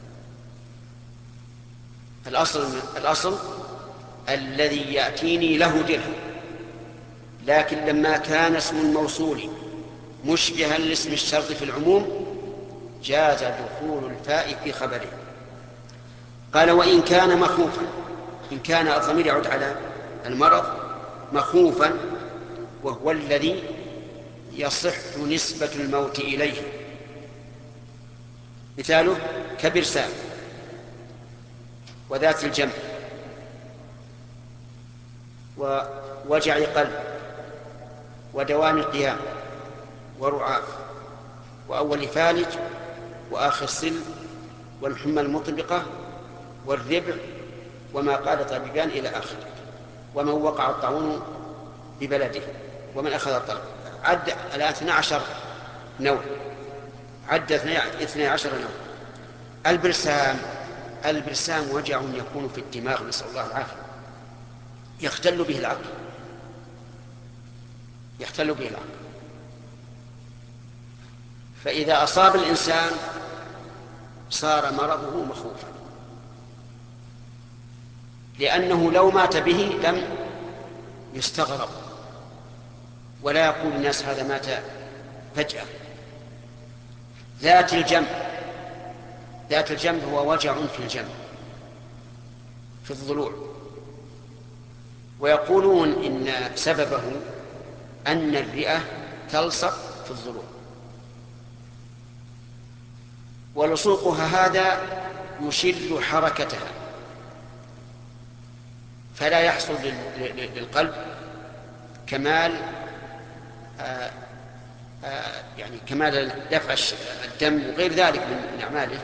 الأصل الأصل الذي يأتيني له درهم، لكن لما كان اسم الموصول مشبها لاسم الشرط في العموم جاز دخول الفاء في خبره. قال وإن كان مخوفا، إن كان الضمير يعود على المرض مخوفا وهو الذي يصح نسبة الموت إليه، مثاله كبرسام وذات الجنب ووجع قلب ودوام القيام ورعاف وأول فالج وآخر سل والحمى المطبقة والربع وما قال طبيبان إلى آخره، ومن وقع الطاعون ببلده ومن أخذ الطلب. عد الآن اثني عشر نوع، عد اثني عشر نوع. البرسام البرسام وجع يكون في الدماغ نسأل الله العافية، يختل به العقل يختل به العقل فإذا أصاب الإنسان صار مرضه مخوفا، لأنه لو مات به لم يستغرب ولا يقول الناس هذا مات فجأة. ذات الجنب ذات الجنب هو وجع في الجنب في الضلوع، ويقولون إن سببه أن الرئة تلصق في الضلوع، ولصوقها هذا يشل حركتها فلا يحصل للقلب كمال آآ آآ يعني كمال دفع الدم وغير ذلك من أعماله،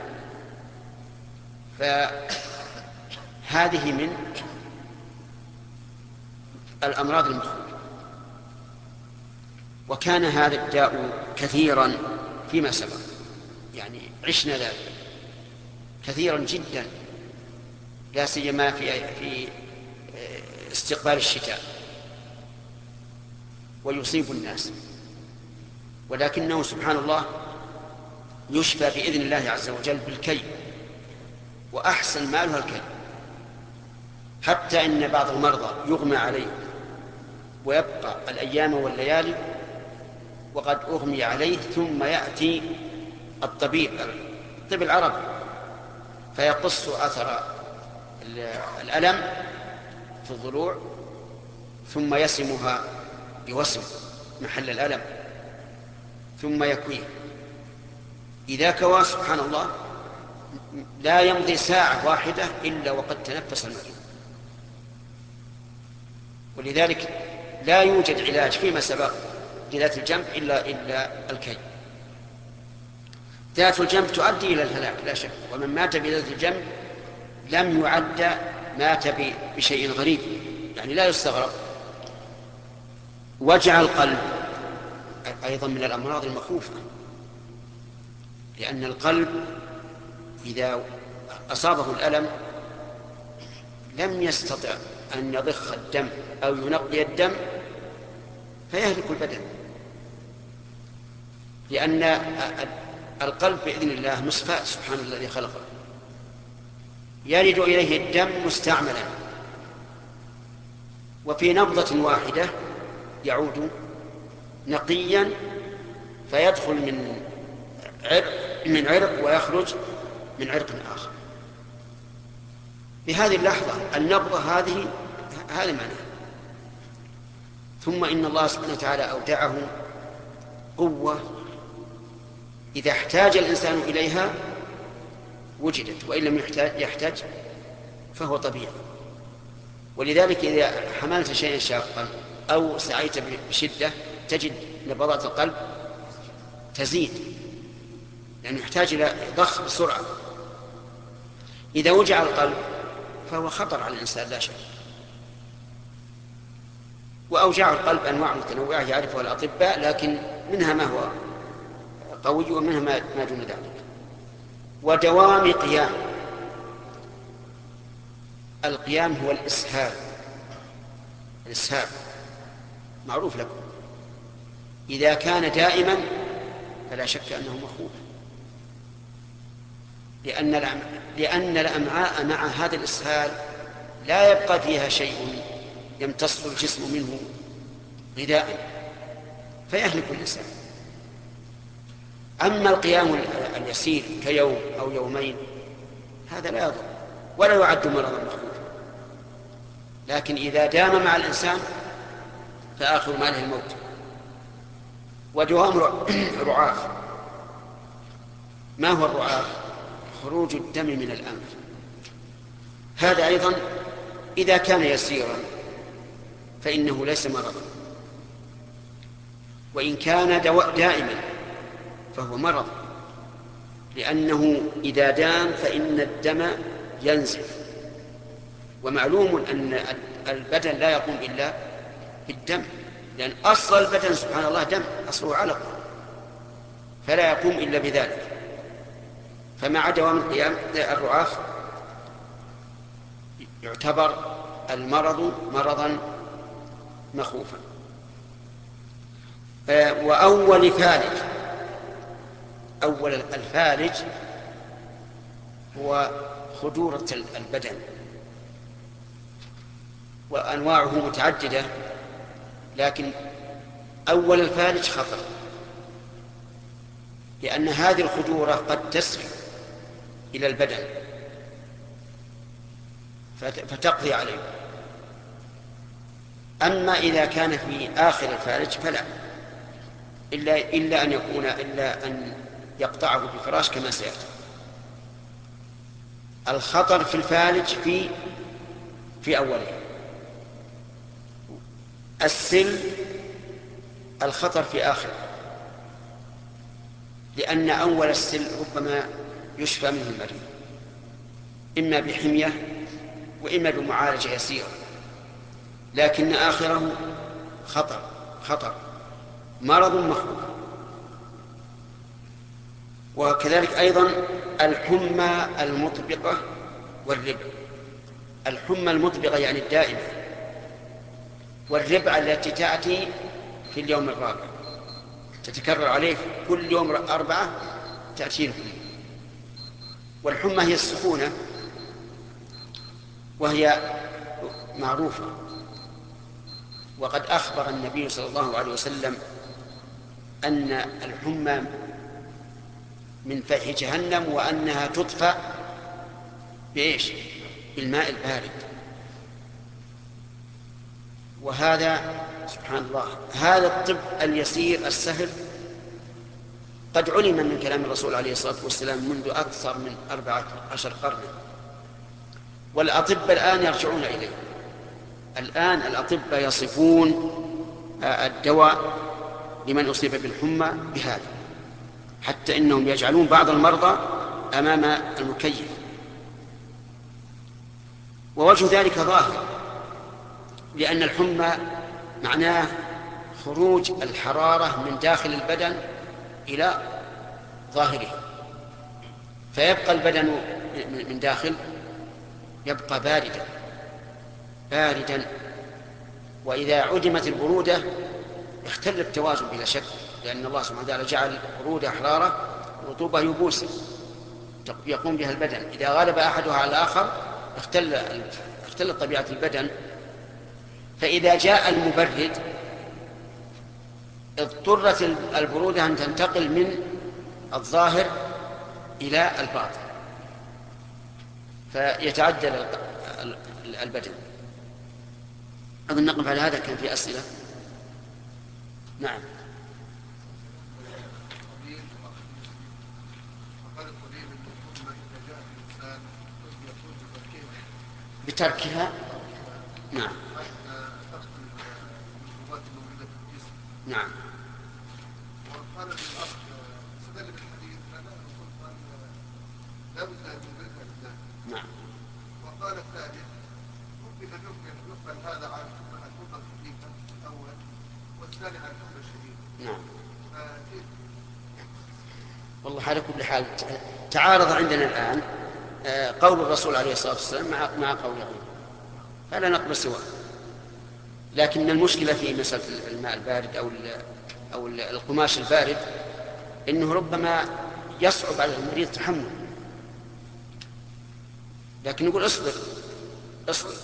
فهذه من الأمراض المخوفة. وكان هذا الداء كثيرا فيما سبق، يعني عشنا ذلك كثيرا جدا، لا سيما في في استقبال الشتاء ويصيب الناس، ولكنه سبحان الله يشفى بإذن الله عز وجل بالكي، وأحسن مالها الكي، حتى إن بعض المرضى يغمى عليه ويبقى الأيام والليالي وقد أغمي عليه، ثم يأتي الطبيب طب العرب فيقص أثر الألم في الضلوع ثم يسمها بوسم محل الألم ثم يكويه. إذا كوى سبحان الله لا يمضي ساعة واحدة إلا وقد تنفس المريض. ولذلك لا يوجد علاج فيما سبق لذات الجنب إلا إلا الكي. ذات الجنب تؤدي إلى الهلاك لا شك، ومن مات بذات الجنب لم يعد مات بشيء غريب، يعني لا يستغرب. وجع القلب أيضا من الأمراض المخوفة، لأن القلب إذا أصابه الألم لم يستطع أن يضخ الدم أو ينقي الدم فيهلك البدن، لأن القلب بإذن الله مصفاة سبحان الذي خلقه، يرد إليه الدم مستعملا، وفي نبضة واحدة يعود نقيا فيدخل من عرق من عرق ويخرج من عرق آخر. بهذه اللحظة النبضة هذه هذا معنى. ثم إن الله سبحانه وتعالى أودعه قوة إذا احتاج الإنسان إليها وجدت، وإن لم يحتاج فهو طبيعي. ولذلك إذا حملت شيئا شاقا أو سعيت بشدة تجد نبضات القلب تزيد، لأنه يحتاج إلى ضخ بسرعة. إذا وجع القلب فهو خطر على الإنسان لا شك. وأوجاع القلب أنواع متنوعة يعرفها الأطباء، لكن منها ما هو قوي ومنها ما دون ذلك. ودوام قيام، القيام هو الإسهال، الإسهال معروف لكم، إذا كان دائما فلا شك أنه مخوف، لأن لأن الأمعاء مع هذا الإسهال لا يبقى فيها شيء يمتص الجسم منه غذاء فيهلك الإنسان. أما القيام اليسير كيوم أو يومين هذا لا يضر ولا يعد مرضا مخوفا، لكن إذا دام مع الإنسان فآخر ماله الموت. ودوام رعاف، ما هو الرعاف؟ خروج الدم من الأنف، هذا أيضا إذا كان يسيرا فإنه ليس مرضا، وإن كان دائما فهو مرض، لأنه إذا دام فإن الدم ينزف، ومعلوم أن البدن لا يقوم إلا بالدم، لأن أصل البدن سبحان الله دم، أصله علق، فلا يقوم إلا بذلك. فمع دوام القيام الرعاف يعتبر المرض مرضا مخوفا. وأول فالج، أول الفالج هو خدورة البدن، وأنواعه متعددة، لكن أول الفالج خطر، لأن هذه الخدورة قد تسري إلى البدن فتقضي عليه. أما إذا كان في آخر الفالج فلا، إلا, إلا أن يكون إلا أن يقطعه بفراش كما سيأتي. الخطر في الفالج في في أوله، السل الخطر في آخره، لأن أول السل ربما يشفى منه المريض إما بحمية وإما بمعالجة يسيرة، لكن آخره خطر خطر مرض مخوف. وكذلك أيضا الحمى المطبقة والربع، الحمى المطبقة يعني الدائمة، والربع التي تأتي في اليوم الرابع تتكرر عليه كل يوم أربعة تأتي له. والحمى هي السخونة، وهي معروفة، وقد أخبر النبي صلى الله عليه وسلم أن الحمى من فيح جهنم، وأنها تطفأ بإيش؟ بالماء البارد. وهذا سبحان الله هذا الطب اليسير السهل قد علم من كلام الرسول عليه الصلاة والسلام منذ أكثر من أربعة عشر قرن، والأطباء الآن يرجعون إليه. الآن الأطباء يصفون الدواء لمن أصيب بالحمى بهذا، حتى إنهم يجعلون بعض المرضى أمام المكيف. ووجه ذلك ظاهر، لأن الحمى معناه خروج الحرارة من داخل البدن إلى ظاهره، فيبقى البدن من داخل يبقى باردا باردا وإذا عدمت البرودة اختل التوازن بلا شك، لأن الله سبحانه وتعالى جعل برودة حرارة رطوبة يبوس يقوم بها البدن، إذا غلب أحدها على الآخر اختل اختلت طبيعة البدن. فإذا جاء المبرد اضطرت البرودة أن تنتقل من الظاهر إلى الباطن، فيتعدل البدن. أظن نقف على هذا، كان في أسئلة. نعم. بتركها. نعم. نعم. وقال الأخ استدل بالحديث فلا قال لا بد أن يدركها لله. نعم. وقال الثالث ممكن أن يقبل هذا على الحكم الخفيفة الأول والثاني على الحكم الشديد. نعم. فكيف؟ والله على كل حال تعارض عندنا الآن قول الرسول عليه الصلاة والسلام مع مع قول غيره، فلا نقبل سواء. لكن المشكلة في مسألة الماء البارد أو أو القماش البارد إنه ربما يصعب على المريض تحمله، لكن نقول اصبر اصبر.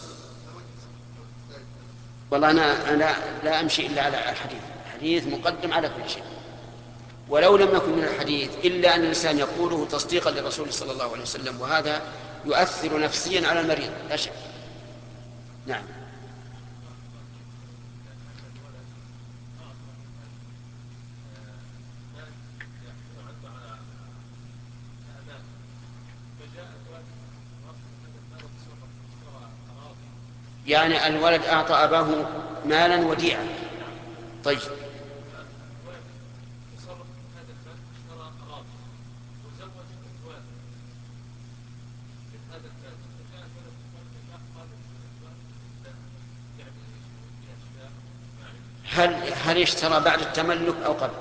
والله أنا أنا لا أمشي إلا على الحديث، الحديث مقدم على كل شيء، ولو لم يكن من الحديث إلا أن الإنسان يقوله تصديقا للرسول صلى الله عليه وسلم، وهذا يؤثر نفسيا على المريض لا شك. نعم. يعني الولد أعطى أباه مالا وديعا. طيب. هل هل اشترى بعد التملك أو قبل؟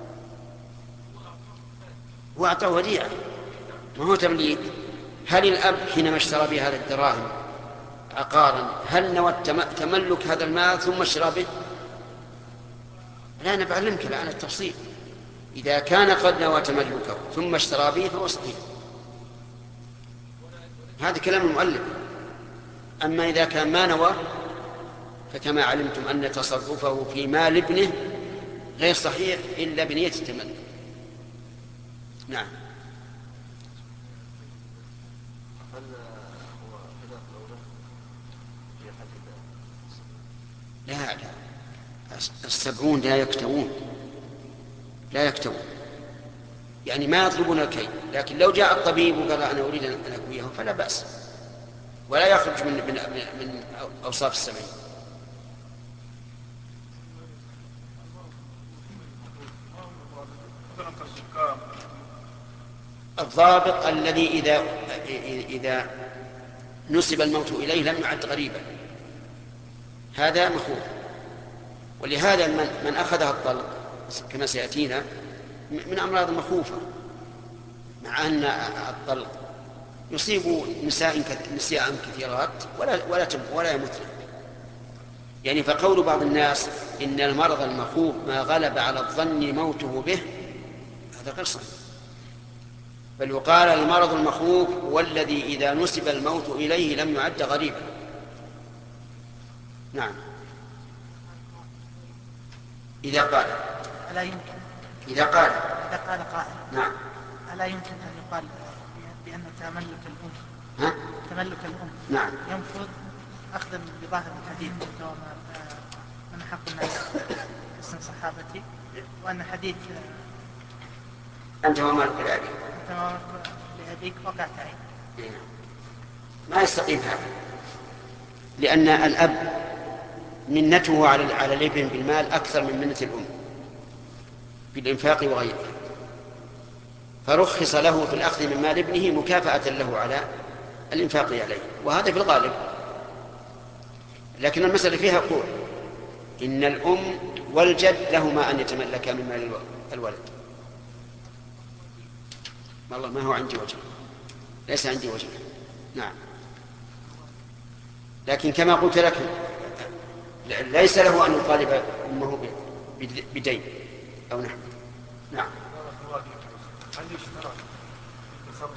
وأعطاه وديعة، ما هو تمليك. هل الأب حينما اشترى بهذه الدراهم عقارا هل نوى تملك هذا المال ثم اشترى به؟ لا، أنا بعلمك الآن التفصيل. إذا كان قد نوى تملكه ثم اشترى به فهو صحيح، هذا كلام المؤلف. أما إذا كان ما نوى فكما علمتم أن تصرفه في مال ابنه غير صحيح إلا بنية التملك. نعم. هل هو خلاف الأولى في حد لا لا السبعون لا يكتوون، لا يكتوون، يعني ما يطلبون الكي، لكن لو جاء الطبيب وقال أنا أريد أن أكويه فلا بأس، ولا يخرج من من من أوصاف السبعين. الضابط الذي إذا إذا نسب الموت إليه لم يعد غريبا، هذا مخوف. ولهذا من, من أخذها الطلق كما سيأتينا من أمراض مخوفة، مع أن الطلق يصيب نساء نساء كثيرات ولا ولا ولا يموتن. يعني فقول بعض الناس إن المرض المخوف ما غلب على الظن موته به هذا غير صحيح، بل يقال المرض المخوف هو الذي إذا نسب الموت إليه لم يعد غريبا. نعم. إذا قال ألا يمكن إذا قال إذا قال قائل نعم ألا يمكن أن يقال بأن تملك الأم ها؟ تملك الأم نعم ينفذ أخذا بظاهر الحديث من حق الناس اسم صحابتي، وأن حديث أنت ومالك لأبيك أنت ومالك لأبيك وقعت عين. ما يستقيم هذا، لأن الأب منته على على الابن بالمال أكثر من منة الأم بالإنفاق وغيره، فرخص له في الأخذ من مال ابنه مكافأة له على الإنفاق عليه، وهذا في الغالب. لكن المسألة فيها قول إن الأم والجد لهما أن يتملكا من مال الولد. والله ما هو عندي وجه، ليس عندي وجه. نعم. لكن كما قلت لك ليس له أن يطالب أمه بدين أو نحو. نعم. هل يشترط تصرف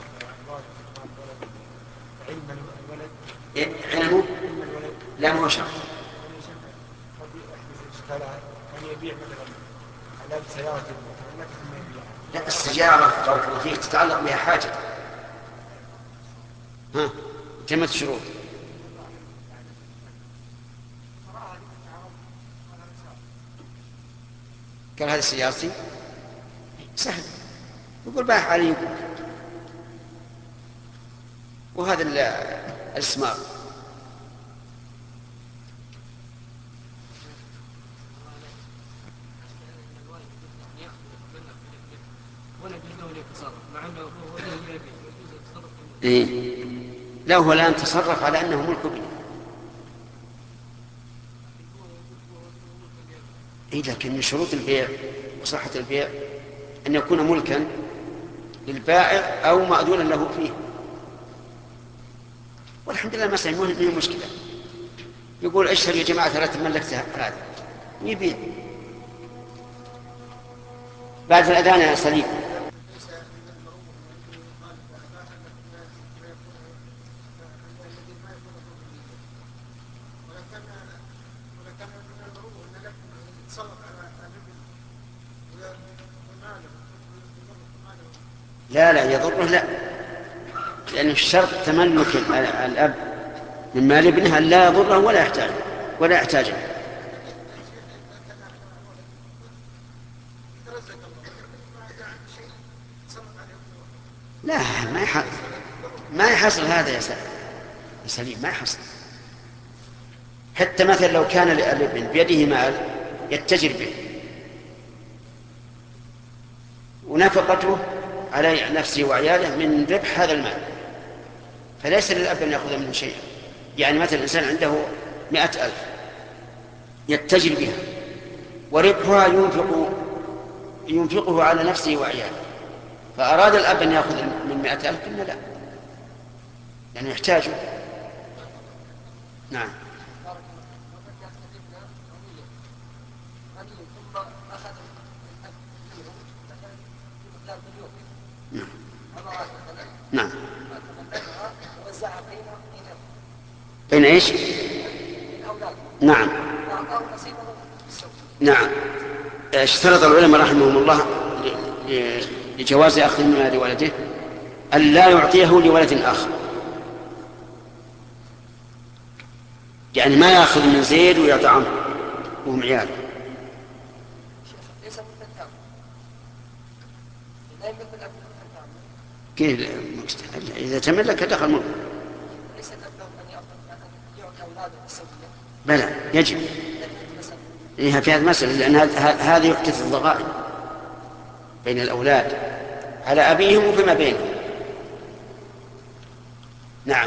علم الولد؟ علمه؟ لا مو شرط. قد يحدث إشكالات أن يبيع مثلا على سيارة متملكة ثم يبيعها. لا، السيارة بارك الله فيك تتعلق بها حاجة. ها تمت الشروط. قال هذه سيارتي سهل، يقول بايع علي وهذا الاسمار. إيه؟ لا هو الآن تصرف على أنه ملك ابنه. إيه لكن من شروط البيع وصحة البيع أن يكون ملكا للبائع أو مأذونا له فيه. والحمد لله المسألة مو هي مشكلة. يقول اشتري يا جماعة ثلاث ملكتها هذا ويبيع بعد الأذان يا سليم. لا لا يضره لا، لأن الشرط تملك الأب من مال ابنها لا يضره ولا يحتاج ولا يحتاجه. لا ما يحصل ما يحصل هذا يا سليم، ما يحصل. حتى مثلا لو كان الابن بيده مال يتجر به ونفقته على نفسه وعياله من ربح هذا المال، فليس للأب أن يأخذ منه شيئا. يعني مثلا الإنسان عنده مئة ألف يتجر بها وربحها ينفق ينفقه على نفسه وعياله، فأراد الأب أن يأخذ من مئة ألف قلنا لا، لأنه يحتاجه. نعم. نعم. بين ايش؟ نعم نعم. اشترط العلماء رحمهم الله لجواز اخذ المال لولده ان لا يعطيه لولد اخر، يعني ما ياخذ من زيد ويعطي عمرو وهم عياله. كيف إذا تملك دخل ملك؟ بلى يجب. إيه في هذه المسألة، لأن هذا يحدث الضغائن بين الأولاد على أبيهم وفيما بينهم. نعم.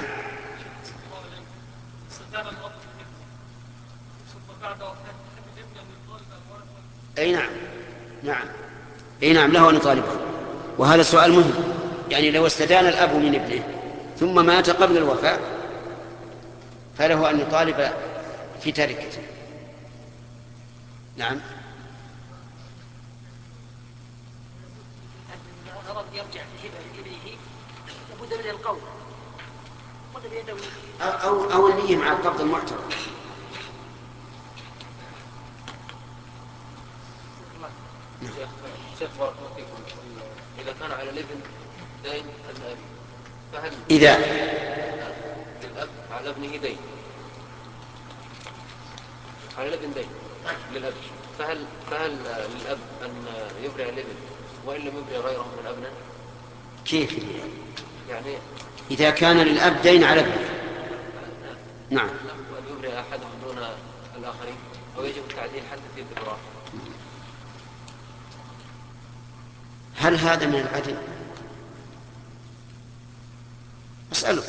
أي نعم نعم أي نعم له أن يطالبه، وهذا سؤال مهم. يعني لو استدان الأب من ابنه ثم مات قبل الوفاة فله أن يطالب في تركته. نعم. غرض يرجع في ابنه لابد من القول أو أو النية مع القبض المعتبر. شيخ بارك الله فيكم، إذا كان على الابن دين الأب فهل إذا للأب على ابنه دين على الابن دين للأب فهل فهل للأب أن يبرع الابن وإن لم يبرع غيره من أبنه؟ كيف يعني إذا كان للأب دين على ابنه؟ نعم. وأن يبرع أحدهم دون الآخرين أو يجب التعديل حتى في الإبراء؟ هل هذا من العدل؟ أسألك.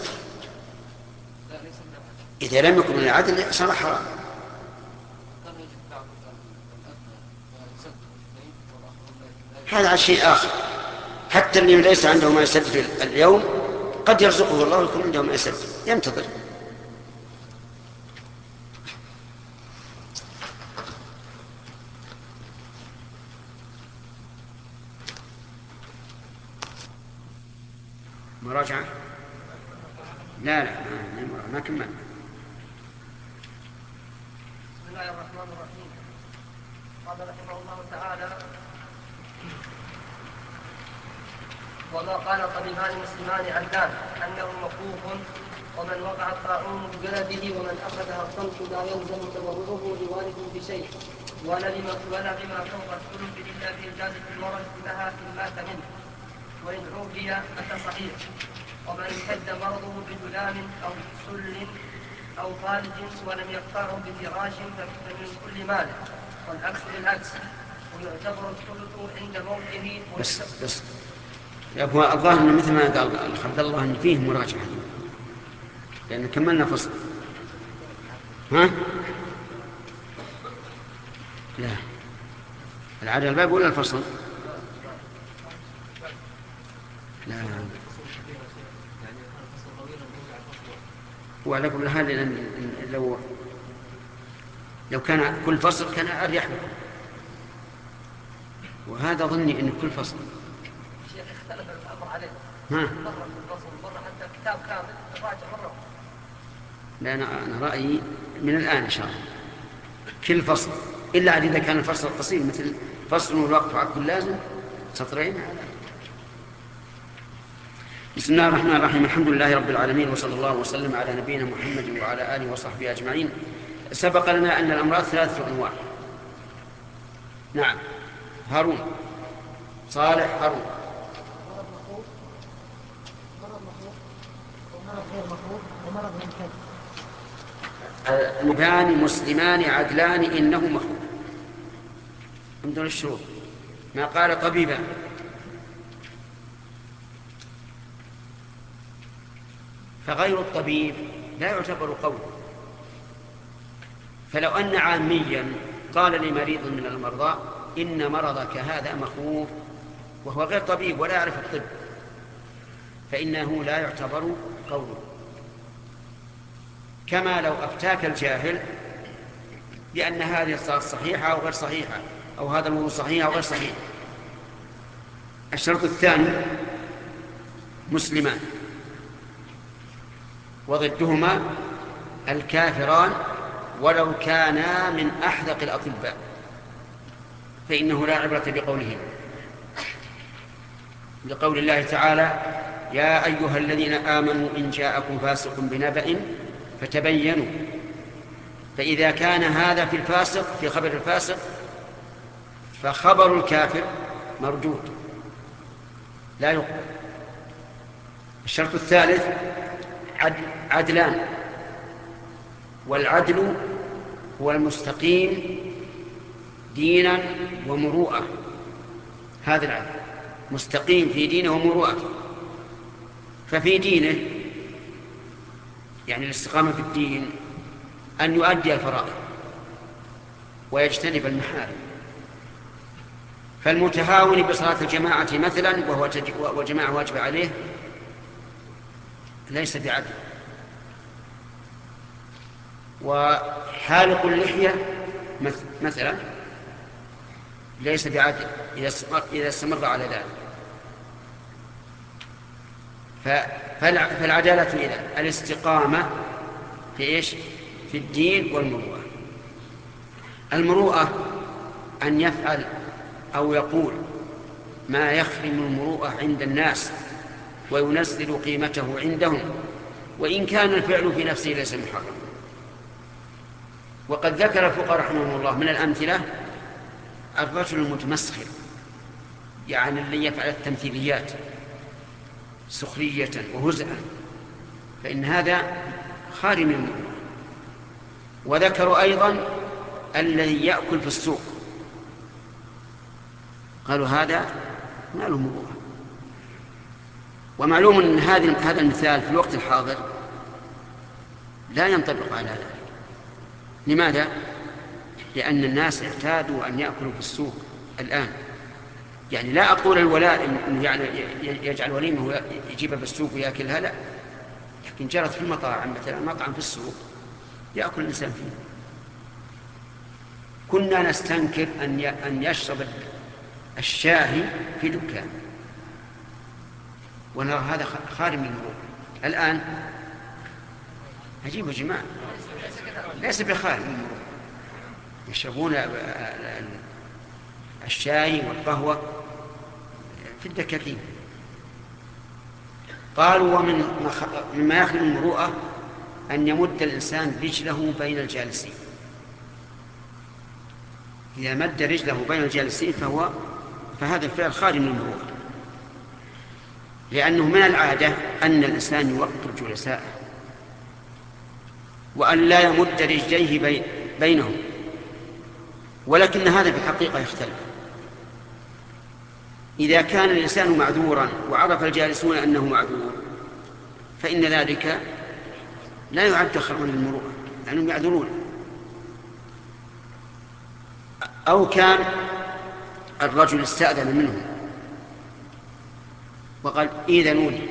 إذا لم يكن من العدل صار حرام. هذا على شيء آخر. حتى اللي ليس عنده ما يسدد اليوم قد يرزقه الله ويكون عنده ما يسدد، ينتظر. مراجعة؟ لا لا ما, ما كمل. بسم الله الرحمن الرحيم. قال رحمه الله تعالى: وما قال طبيبان مسلمان عدلان أنه مخوف ومن وقع الطاعون ببلده ومن أخذها الصمت لا يلزم تورطه لوارث بشيء ولا بما ولا بما فوق الثلث إلا في إجازة الورث لها إن مات منه وإن عوفي أتى صحيح. ومن اشتد مرضه بجلام أو سل أو فالج ولم يقطعه بفراش فمن كل مال والعكس بالعكس ويعتبر الثلث عند موته. بس بس يا أبو الظاهر إن مثل ما قال عبد الله إن فيه مراجعة لأن كملنا فصل. ها؟ لا العادة الباب ولا الفصل؟ لا وعلى كل حال لو لو كان كل فصل كان أريح له، وهذا ظني أن كل فصل. شيخ اختلف الأمر عليه. ها؟ مرة في الفصل مرة حتى كتاب كامل راجع مرة. لا أنا أنا رأيي من الآن إن شاء الله كل فصل، إلا إذا كان الفصل قصير مثل فصل والوقف على كل لازم سطرين. بسم الله الرحمن الرحيم. الحمد لله رب العالمين وصلى الله وسلم على نبينا محمد وعلى آله وصحبه أجمعين. سبق لنا أن الأمراض ثلاثة أنواع. نعم هارون صالح هارون. مرض مخوف مرض مخوف ومرض غير مخوف ومرض ممتد. المكان مسلمان عدلان إنه مخوف من دون الشروط. ما قال طبيبا فغير الطبيب لا يعتبر قولا. فلو أن عاميا قال لمريض من المرضى إن مرضك هذا مخوف وهو غير طبيب ولا يعرف الطب فإنه لا يعتبر قولا. كما لو أفتاك الجاهل بأن هذه الصلاة صحيحة أو غير صحيحة أو هذا الوضوء صحيح أو غير صحيح. الشرط الثاني مسلمان وضدهما الكافران ولو كانا من أحدق الأطباء فإنه لا عبرة بقولهم، لقول الله تعالى يا أيها الذين آمنوا إن جاءكم فاسق بنبأ فتبينوا. فإذا كان هذا في الفاسق في خبر الفاسق فخبر الكافر مردود لا يقبل. الشرط الثالث عدلان، والعدل هو المستقيم دينا ومروءة. هذا العدل مستقيم في دينه ومروءته. ففي دينه يعني الاستقامة في الدين أن يؤدي الفرائض ويجتنب المحارم. فالمتهاون بصلاة الجماعة مثلا وهو وجماعة واجب عليه ليس بعدل. وحالق اللحية مثلا ليس بعدل إذا استمر على ذلك. فالعدالة إذن الاستقامة في إيش؟ في الدين والمروءة. المروءة أن يفعل أو يقول ما يخرم المروءة عند الناس وينزل قيمته عندهم وإن كان الفعل في نفسه ليس محرم. وقد ذكر الفقهاء رحمهم الله من الأمثلة الرجل المتمسخر، يعني الذي يفعل التمثيليات سخرية وهزءا، فإن هذا خارم المروءة. وذكروا أيضا الذي يأكل في السوق، قالوا هذا ما له مروءة. ومعلوم أن هذا المثال في الوقت الحاضر لا ينطبق على ذلك. لماذا؟ لأن الناس اعتادوا أن يأكلوا في السوق الآن. يعني لا أقول الولاء يعني يجعل وليمه يجيبها في السوق ويأكلها، لا، لكن جرت في المطاعم مثلا مطعم في السوق يأكل الإنسان فيه. كنا نستنكر أن يشرب الشاهي في دكان ونرى هذا خارم من المروءة. الآن عجيب يا جماعة، ليس بخارم من المروءة. يشربون الشاي والقهوة في الدكاكين. قالوا ومن مما يخلو المروءة أن يمد الإنسان رجله بين الجالسين. إذا مد رجله بين الجالسين فهو فهذا الفعل خارج من المروءة، لأنه من العادة أن الإنسان يوقر جلساءه وأن لا يمد رجليه بينهم، ولكن هذا في الحقيقة يختلف. إذا كان الإنسان معذورا وعرف الجالسون أنه معذور فإن ذلك لا يعد خرما للمروءة لأنهم يعذرون. أو كان الرجل استأذن منهم وقال إذنوا لي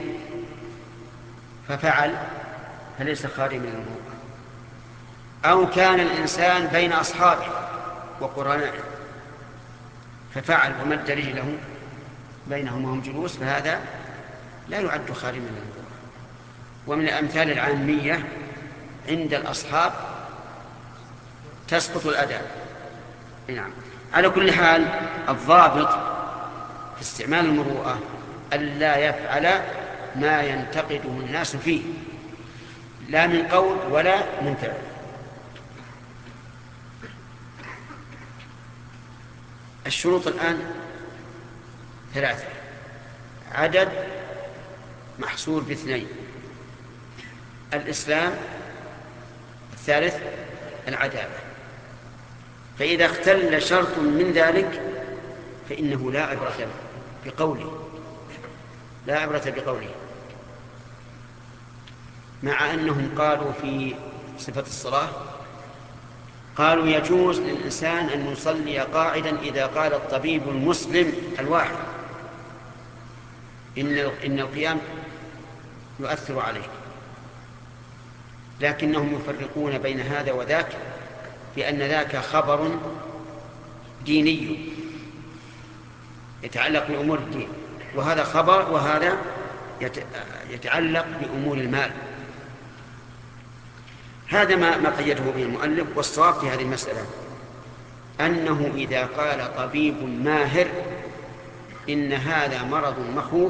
ففعل فليس خارج من المروءة. أو كان الإنسان بين أصحابه وقرنائه ففعل ومد رجله بينهم وهم جلوس فهذا لا يعد خارج من المروءة. ومن الأمثال العامية عند الأصحاب تسقط الأداء. نعم. على كل حال الضابط في استعمال المروءة ألا يفعل ما ينتقده الناس فيه لا من قول ولا من فعل. الشروط الآن ثلاثة، عدد محصور باثنين، الإسلام، الثالث العدالة. فإذا اختل شرط من ذلك فإنه لا عبرة بقوله لا عبرة بقوله مع أنهم قالوا في صفة الصلاة قالوا يجوز للإنسان أن يصلي قاعدا إذا قال الطبيب المسلم الواحد إن إن القيام يؤثر عليك، لكنهم يفرقون بين هذا وذاك بأن ذاك خبر ديني يتعلق بأمور الدين، وهذا خبر وهذا يتعلق بأمور المال. هذا ما ما قيده به المؤلف. والصواب في هذه المسألة أنه إذا قال طبيب ماهر إن هذا مرض مخوف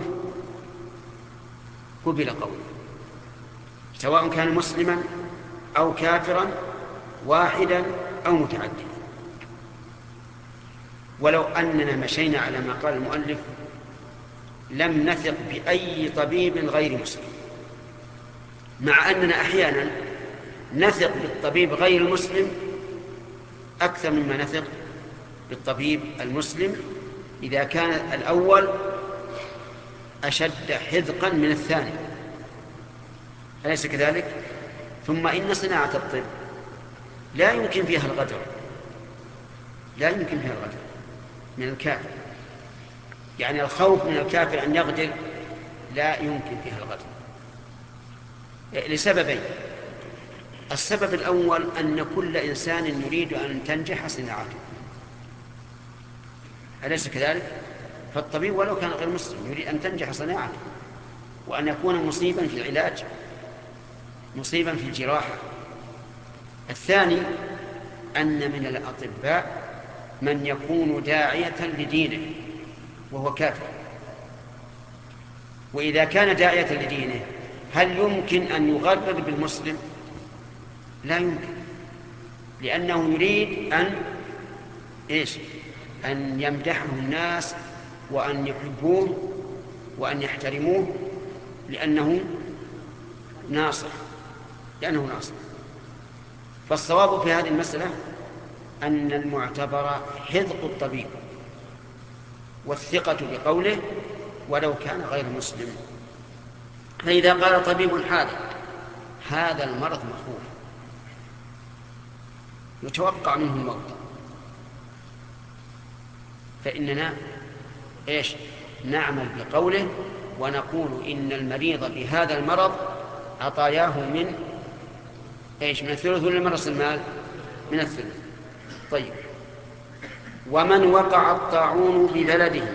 قبل قوله، سواء كان مسلما أو كافرا واحدا أو متعددا. ولو أننا مشينا على ما قال المؤلف لم نثق بأي طبيب غير مسلم، مع أننا أحيانا نثق بالطبيب غير المسلم أكثر مما نثق بالطبيب المسلم إذا كان الأول أشد حذقا من الثاني، أليس كذلك؟ ثم إن صناعة الطب لا يمكن فيها الغدر لا يمكن فيها الغدر من الكافر، يعني الخوف من الكافر أن يغدر لا يمكن فيها الغدر لسببين. السبب الأول أن كل إنسان يريد أن تنجح صناعته، أليس كذلك؟ فالطبيب ولو كان غير مسلم يريد أن تنجح صناعته وأن يكون مصيبا في العلاج مصيبا في الجراحة. الثاني أن من الأطباء من يكون داعية لدينه وهو كافر، وإذا كان داعية لدينه هل يمكن أن يغرر بالمسلم؟ لا يمكن، لأنه يريد أن إيش؟ أن يمدحه الناس وأن يحبوه وأن يحترموه لأنه ناصر لأنه ناصر. فالصواب في هذه المسألة أن المعتبر حذق الطبيب والثقة بقوله ولو كان غير مسلم. فإذا قال طبيب حاذق هذا المرض مخوف يتوقع منه الموت، فإننا إيش؟ نعمل بقوله ونقول إن المريض بهذا المرض عطاياه من إيش؟ من الثلث ولا من رأس المال؟ من الثلث. طيب، ومن وقع الطاعون ببلده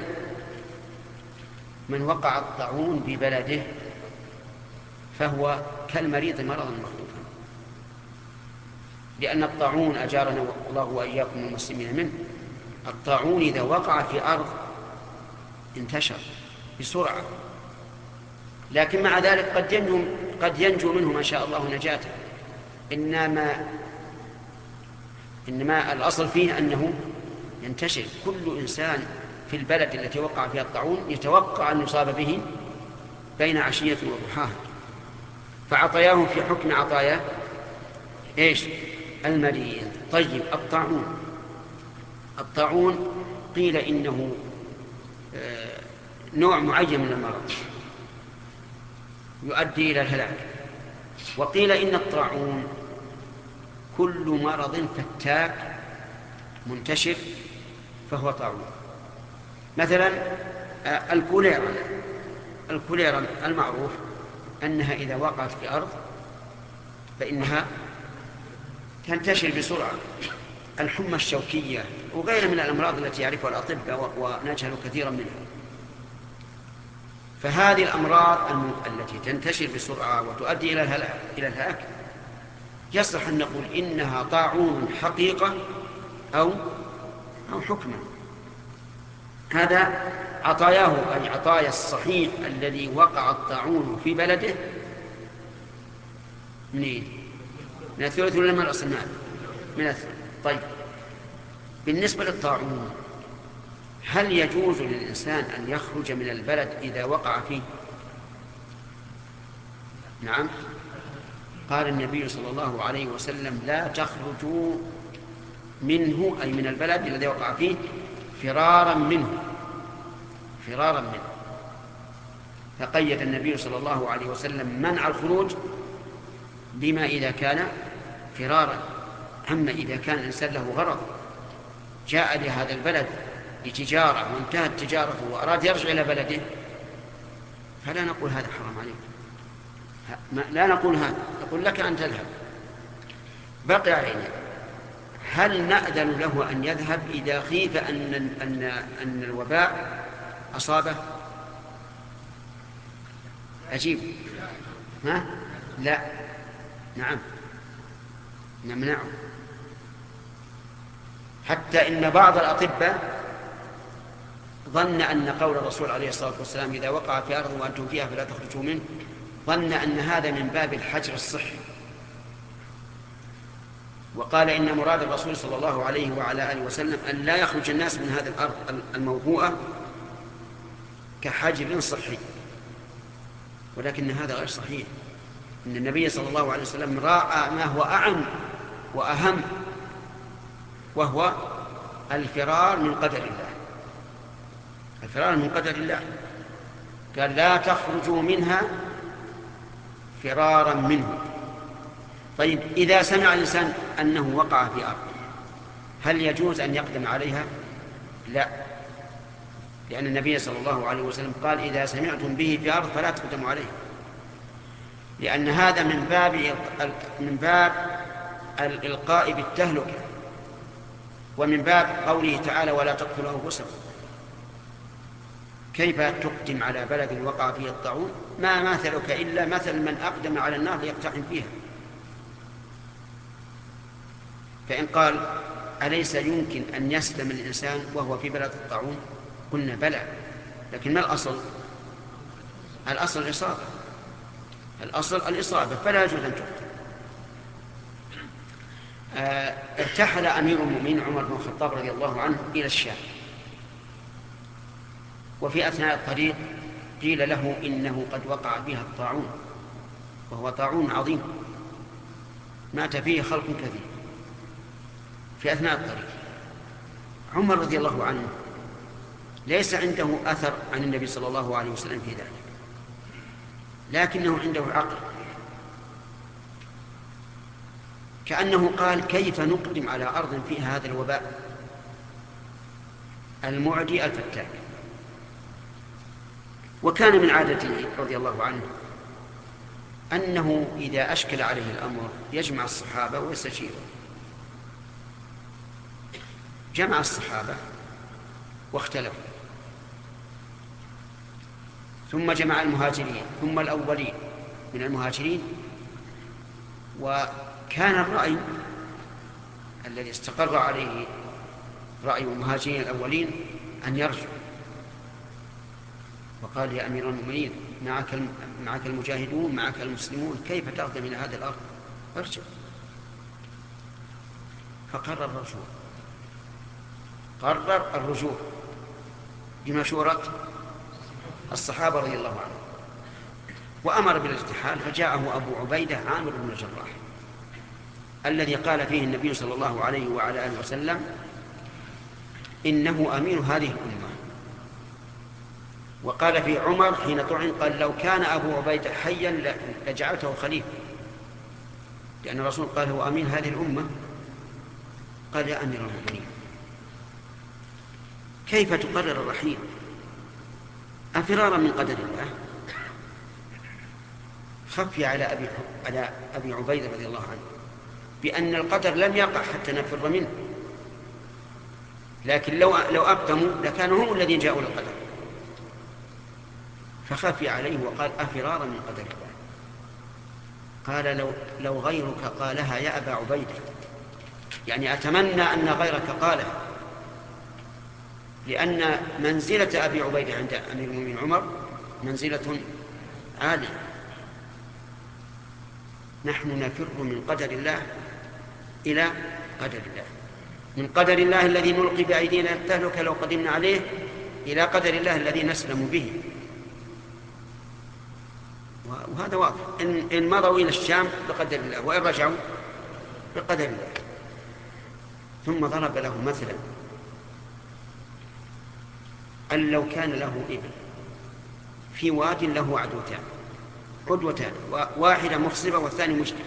من وقع الطاعون ببلده فهو كالمريض مرضا مخوفا، لأن الطاعون أجارنا الله وإياكم المسلمين منه، الطاعون إذا وقع في أرض انتشر بسرعة لكن مع ذلك قد ينجو, قد ينجو منه ما شاء الله نجاته. إنما, إنما الأصل فيه أنه ينتشر. كل إنسان في البلد التي وقع فيها الطاعون يتوقع أن يصاب به بين عشية وضحاها، فعطاياه في حكم عطايا إيش؟ المريض. طيب الطاعون، الطاعون قيل إنه نوع معين من المرض يؤدي إلى الهلاك، وقيل إن الطاعون كل مرض فتاك منتشر فهو طاعون. مثلا الكوليرا، الكوليرا المعروف أنها إذا وقعت في أرض فإنها تنتشر بسرعة. الحمى الشوكية وغيرها من الأمراض التي يعرفها الأطباء ونجهل كثيرا منها. فهذه الأمراض التي تنتشر بسرعة وتؤدي إلى الهلاك إلى الهلاك يصلح أن نقول إنها طاعون حقيقة أو أو حكما. هذا عطاياه، أي عطايا الصحيح الذي وقع الطاعون في بلده منين؟ من الثلث ولا من الأصل المال؟ من الثلث. طيب بالنسبة للطاعون هل يجوز للإنسان أن يخرج من البلد إذا وقع فيه؟ نعم، قال النبي صلى الله عليه وسلم لا تخرجوا منه، أي من البلد الذي وقع فيه، فرارا منه، فرارا منه. فقيد النبي صلى الله عليه وسلم منع الخروج بما إذا كان فرارا. أما إذا كان الإنسان له غرض، جاء لهذا البلد لتجارة وانتهت تجارته وأراد يرجع إلى بلده، فلا نقول هذا حرام عليك، لا نقول هذا، نقول لك أن تذهب. بقي علينا هل نأذن له أن يذهب إذا خيف أن, أن, أن الوباء أصابه؟ عجيب، ها؟ لا، نعم نمنعه. حتى إن بعض الأطباء ظن أن قول الرسول عليه الصلاة والسلام إذا وقع في أرض وأنتم فيها فلا تخرجوا منه، ظن أن هذا من باب الحجر الصحي، وقال إن مراد الرسول صلى الله عليه وعلى آله وسلم أن لا يخرج الناس من هذه الأرض الموبوءة كحجر صحي، ولكن هذا غير صحيح. إن النبي صلى الله عليه وسلم راعى ما هو أعم وأهم، وهو الفرار من قدر الله، الفرار من قدر الله. قال لا تخرجوا منها فرارا منه. طيب إذا سمع الإنسان أنه وقع في أرض هل يجوز أن يقدم عليها؟ لا، لأن النبي صلى الله عليه وسلم قال إذا سمعتم به في أرض فلا تقدموا عليه، لأن هذا من باب من باب الإلقاء بالتهلكة، ومن باب قوله تعالى ولا تقتلوا أنفسكم. كيف تقدم على بلد وقع فيه الطاعون؟ ما مثلك إلا مثل من أقدم على النار ليقتحم فيها. فإن قال أليس يمكن أن يسلم الإنسان وهو في بلد الطاعون؟ قلنا بلى، لكن ما الأصل؟ الأصل الإصابة، الأصل الإصابة، فلا يجوز أن تقتل. آه ارتحل أمير المؤمنين عمر بن الخطاب رضي الله عنه إلى الشام، وفي أثناء الطريق قيل له إنه قد وقع بها الطاعون، وهو طاعون عظيم مات فيه خلق كثير في أثناء الطريق. عمر رضي الله عنه ليس عنده أثر عن النبي صلى الله عليه وسلم في ذلك، لكنه عنده عقل، كأنه قال كيف نقدم على أرض فيها هذا الوباء المعدي الفتاك. وكان من عادته رضي الله عنه أنه إذا أشكل عليه الأمر يجمع الصحابة ويستشيره. جمع الصحابة واختلفوا، ثم جمع المهاجرين ثم الأولين من المهاجرين، وكان الرأي الذي استقر عليه رأي المهاجرين الأولين أن يرجعوا. وقال يا أمير المؤمنين معك معك المجاهدون، معك المسلمون، كيف تقدم إلى هذه الأرض؟ ارجع. فقرر الرجوع، قرر الرجوع بمشورة الصحابة رضي الله عنهم، وأمر بالارتحال. فجاءه أبو عبيدة عامر بن الجراح الذي قال فيه النبي صلى الله عليه وعلى آله وسلم إنه أمين هذه الأمة. وقال في عمر حين طعن قال لو كان أبو عبيدة حيا لجعلته خليفة، لأن الرسول قال هو أمين هذه الأمة. قال يا أمير المؤمنين كيف تقرر الرحيل أفرارا من قدر الله؟ خفي على أبي, على أبي عبيدة رضي الله عنه بأن القدر لم يقع حتى نفر منه، لكن لو, لو أقدموا لكانوا هم الذين جاءوا للقدر. فخفي عليه وقال أفرارا من قدر الله. قال لو, لو غيرك قالها يا أبا عبيدة، يعني أتمنى أن غيرك قالها، لأن منزلة أبي عبيدة عند أمير المؤمنين عمر منزلة عالية. نحن نفر من قدر الله إلى قدر الله، من قدر الله الذي نلقي بأيدينا التهلك لو قدمنا عليه إلى قدر الله الذي نسلم به. وهذا واضح. إن, إن مضوا إلى الشام بقدر الله، وإن رجعوا بقدر الله. ثم ضرب له مثلا أن لو كان له إبل في واد له عدوتان عدوتان واحدة مخصبة والثاني مشكلة،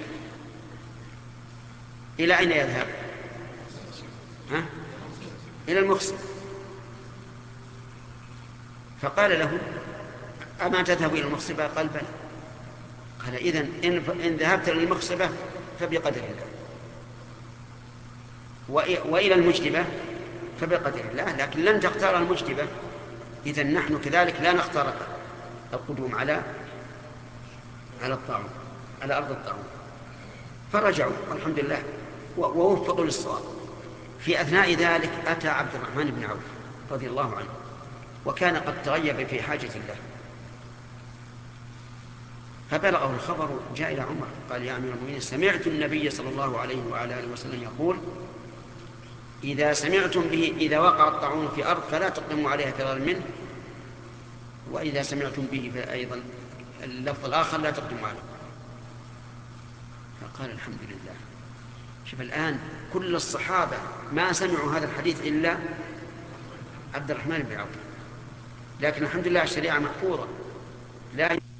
إلى أين يذهب؟ ها؟ إلى المخصب. فقال له أما تذهب إلى المخصبة؟ قال بلى. قال إذن إن, إن ذهبت إلى المخصبة فبقدر الله، وإلى المجدبة فبقدر الله، لكن لن تختار المجدبة. إذن نحن كذلك لا نختار القدوم على على الطاعون، على أرض الطاعون. فرجعوا والحمد لله ووفقوا للصواب. في أثناء ذلك أتى عبد الرحمن بن عوف رضي الله عنه، وكان قد تغيب في حاجة الله، فبلغه الخبر جاء إلى عمر قال يا أمير المؤمنين سمعت النبي صلى الله عليه وعلى آله وسلم يقول إذا سمعتم به إذا وقع الطاعون في أرض فلا تقدموا عليها فرارا منه، وإذا سمعتم به فأيضا اللفظ الآخر لا تقدموا عليه. فقال الحمد لله. شوف الآن كل الصحابة ما سمعوا هذا الحديث إلا عبد الرحمن بن عوف، لكن الحمد لله الشريعة محفوظة لا